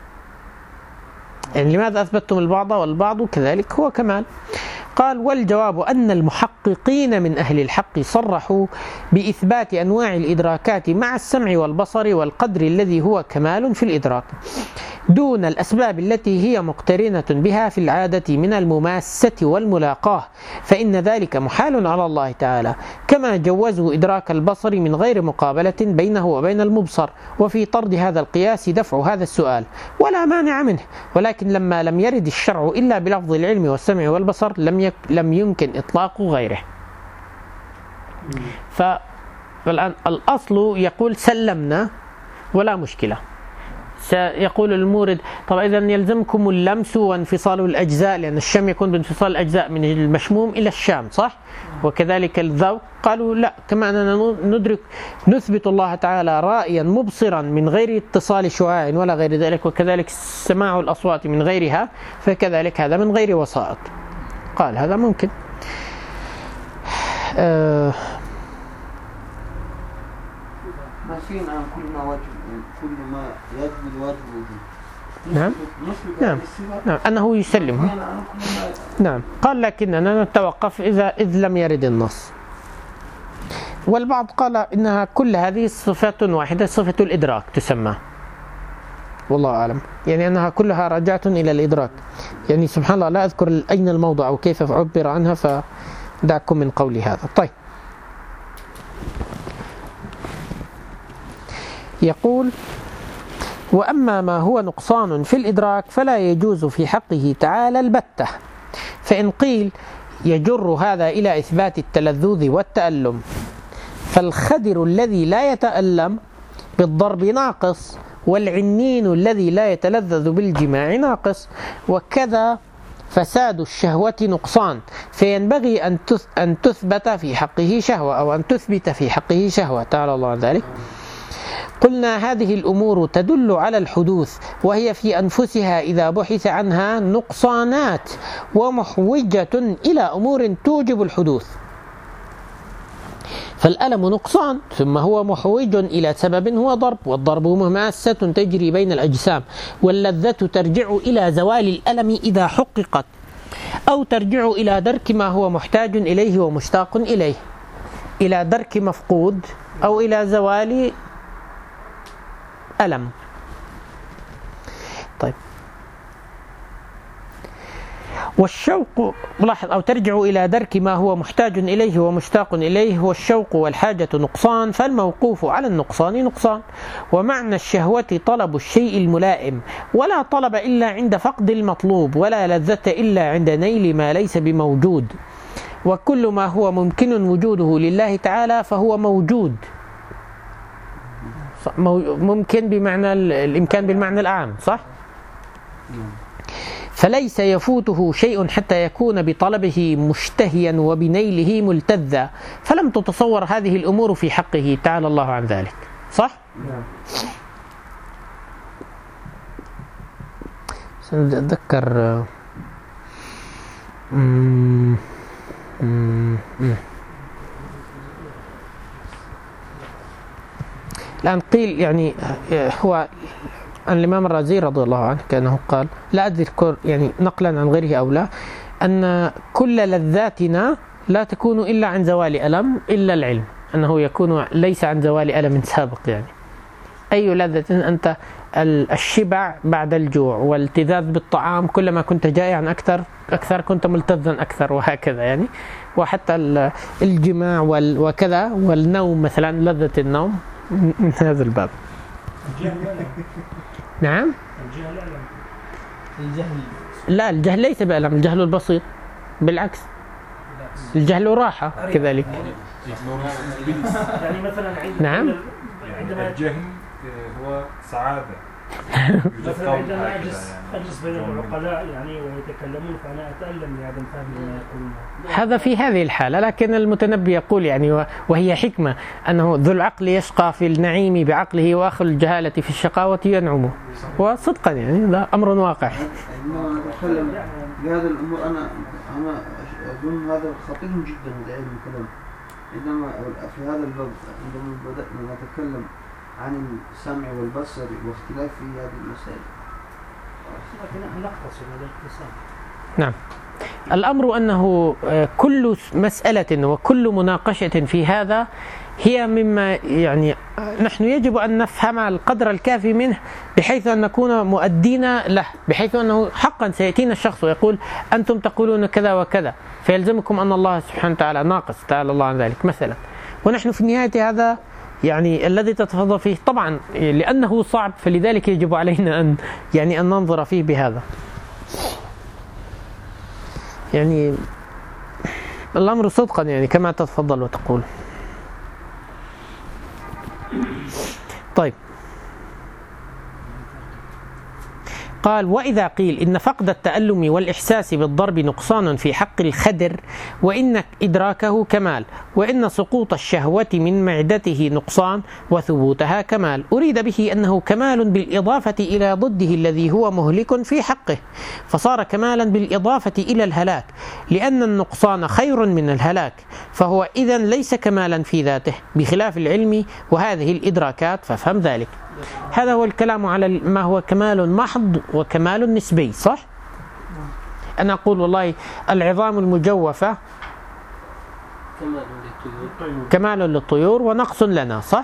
يعني لماذا أثبتتم البعض والبعض كذلك هو كمال؟ قال: والجواب أن المحققين من أهل الحق صرحوا بإثبات أنواع الإدراكات مع السمع والبصر والقدر الذي هو كمال في الإدراك، دون الأسباب التي هي مقترنة بها في العادة من المماسة والملاقاة، فإن ذلك محال على الله تعالى، كما جوزوا إدراك البصر من غير مقابلة بينه وبين المبصر. وفي طرد هذا القياس دفع هذا السؤال، ولا مانع منه، ولكن لما لم يرد الشرع إلا بلفظ العلم والسمع والبصر لم يمكن إطلاق غيره. فالآن الأصل يقول سلمنا ولا مشكلة. سيقول المورد: طب إذا يلزمكم اللمس وانفصال الأجزاء، لأن الشم يكون بانفصال الأجزاء من المشموم إلى الشام، صح؟ وكذلك الذوق. قالوا: لا، كما أننا نثبت الله تعالى رائيا مبصرا من غير اتصال شعاع ولا غير ذلك، وكذلك سماع الأصوات من غيرها، فكذلك هذا من غير وسائط. قال: هذا ممكن. ما فينا عن كل ما وجه، كل ما يجب الواجب وجود. نعم نعم، أنه يسلمه. نعم، قال: لكننا نتوقف إذ لم يرد النص. والبعض قال إنها كل هذه صفات واحدة، صفة الإدراك تسمى، والله أعلم، يعني أنها كلها راجعة إلى الإدراك. يعني سبحان الله لا أذكر أين الموضع أو كيف عبر عنها، فدعكم من قولي هذا. طيب، يقول: وأما ما هو نقصان في الإدراك فلا يجوز في حقه تعالى البتة. فإن قيل يجر هذا إلى إثبات التلذذ والتألم، فالخدر الذي لا يتألم بالضرب ناقص، والعنين الذي لا يتلذذ بالجماع ناقص، وكذا فساد الشهوة نقصان، فينبغي أن تثبت في حقه شهوة، أو أن تثبت في حقه شهوة، تعالى الله عن ذلك. قلنا: هذه الأمور تدل على الحدوث، وهي في أنفسها إذا بحث عنها نقصانات، ومحوجة إلى أمور توجب الحدوث. فالألم نقصان، ثم هو محوج إلى سبب هو ضرب، والضرب مماسة تجري بين الأجسام، واللذة ترجع إلى زوال الألم إذا حققت، أو ترجع إلى درك ما هو محتاج إليه ومشتاق إليه، إلى درك مفقود أو إلى زوال ألم. والشوق لاحظ أو ترجع إلى درك ما هو محتاج إليه ومشتاق إليه، والشوق والحاجة نقصان، فالموقوف على النقصان نقصان. ومعنى الشهوة طلب الشيء الملائم، ولا طلب إلا عند فقد المطلوب، ولا لذة إلا عند نيل ما ليس بموجود. وكل ما هو ممكن وجوده لله تعالى فهو موجود. ممكن بمعنى الإمكان بالمعنى العام، صح؟ فليس يفوته شيء حتى يكون بطلبه مشتهيا وبنيله ملتذا، فلم تتصور هذه الأمور في حقه تعالى الله عن ذلك، صح؟ سنتذكر الآن قيل يعني هو الإمام الرازي رضي الله عنه كأنه قال، لا أذكر يعني نقلا عن غيره أو لا، أن كل لذاتنا لا تكون إلا عن زوال ألم إلا العلم، أنه يكون ليس عن زوال ألم سابق. يعني أي لذة أنت الشبع بعد الجوع والالتذاذ بالطعام، كلما كنت جائعا أكثر كنت ملتذا أكثر، وهكذا يعني. وحتى الجماع وكذا، والنوم مثلا، لذة النوم من هذا الباب. نعم. لا، الجهل ليس بألم، الجهل البسيط، بالعكس الجهل راحة كذلك. يعني مثلا نعم. يعني الجهل هو سعادة. مثلا عندما أجلس بين العقلاء يعني ويتكلمون فأنا أتألم لعدم فهم ما يقولون. هذا في هذه الحالة، لكن المتنبي يقول يعني وهي حكمة أنه ذو العقل يشقى في النعيم بعقله، وأخو الجهالة في الشقاوة ينعم. وصدقا يعني هذا أمر واقع. عندما نتكلم بهذه الأمور أنا أظن هذا خطير جدا هذا علم الكلام. عندما في هذا الباب عندما بدأنا نتكلم عن السمع والبصر واختلاف في هذه المسائل، لكن نحن نقتصر على الاختصار. نعم. الأمر أنه كل مسألة وكل مناقشة في هذا هي مما يعني نحن يجب أن نفهم القدر الكافي منه، بحيث أن نكون مؤدين له، بحيث أنه حقا سيأتينا الشخص ويقول أنتم تقولون كذا وكذا، فيلزمكم أن الله سبحانه وتعالى ناقص تعالى الله عن ذلك مثلا. ونحن في النهاية هذا يعني الذي تتفضل فيه طبعا لأنه صعب، فلذلك يجب علينا أن ننظر فيه بهذا. يعني الأمر صدقا يعني كما تتفضل وتقول. طيب، قال: وإذا قيل إن فقد التألم والإحساس بالضرب نقصان في حق الخدر، وإن إدراكه كمال، وإن سقوط الشهوة من معدته نقصان وثبوتها كمال، أريد به أنه كمال بالإضافة إلى ضده الذي هو مهلك في حقه، فصار كمالا بالإضافة إلى الهلاك، لأن النقصان خير من الهلاك، فهو إذن ليس كمالا في ذاته بخلاف العلم وهذه الإدراكات، فافهم ذلك. هذا هو الكلام على ما هو كمال محض وكمال نسبي، صح؟ أنا أقول والله العظام المجوفة كمال للطيور ونقص لنا، صح؟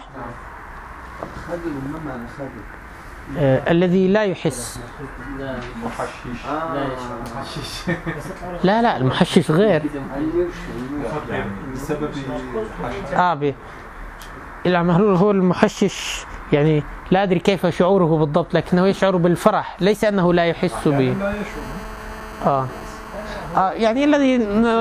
الذي لا يحس. لا المحشش غير. المهلول هو المحشش، يعني لا أدري كيف شعوره بالضبط، لكنه يشعر بالفرح، ليس أنه لا يحس به. يعني الذي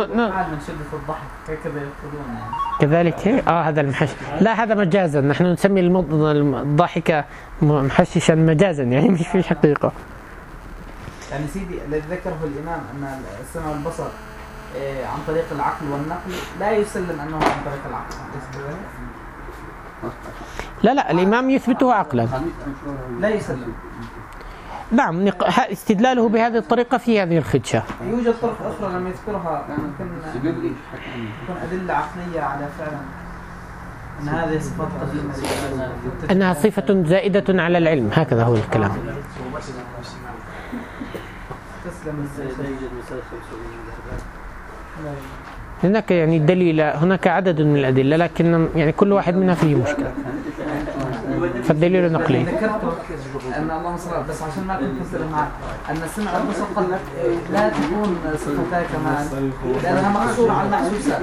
كذلك هذا المحشش. لا، هذا مجازا، نحن نسمي الضاحكة محششا مجازا، يعني مش في حقيقة. يعني سيدي الذي ذكره الإمام أن السمع والبصر عن طريق العقل والنقل، لا يسلم أنه عن طريق العقل. لا الإمام يثبته عقلا، لا يسلم. نعم، استدلاله بهذه الطريقة في هذه الخدشة. يوجد طرق أخرى لم يذكرها، يمكن أدلة عقلية على فعلا أن هذه صفة قديمة، أنها صفة زائدة على العلم، هكذا هو الكلام. هناك يعني دليل، هناك عدد من الأدلة، لكن يعني كل واحد منها فيه مشكلة. فالدليل نقلي. ذكرته ان اللهم صل بس عشان ما كنت مصدر معك ان السمع والبصر قال لك لا تكون صفتها كمان لانها مقصوره على المحسوسات.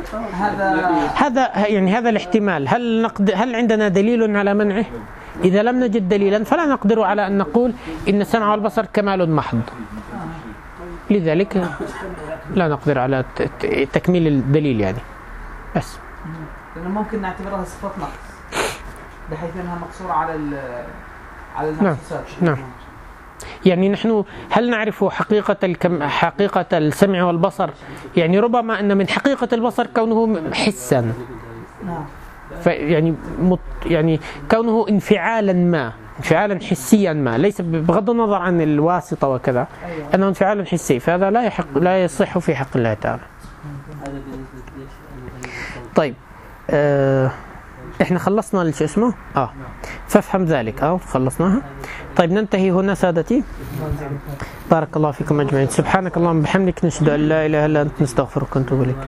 هذا الاحتمال. هل عندنا دليل على منعه؟ إذا لم نجد دليلا فلا نقدر على أن نقول إن السمع والبصر كمال محض، لذلك لا نقدر على تكميل الدليل يعني. بس لأنه ممكن نعتبرها صفة نقص بحيث أنها مقصورة على المحسوسات. نعم. يعني نحن هل نعرف حقيقة السمع والبصر؟ يعني ربما أن من حقيقة البصر كونه حسا، يعني كونه انفعالا حسيا ما، ليس بغض النظر عن الواسطة وكذا، أنه انفعال حسي، فهذا لا يصح في حق الله تعالى. طيب احنا خلصنا شو اسمه فافهم ذلك خلصناها. طيب ننتهي هنا سادتي. بارك الله فيكم اجمعين. سبحانك اللهم وبحمدك، نشهد ان لا اله الا انت، نستغفرك ونتوب اليك.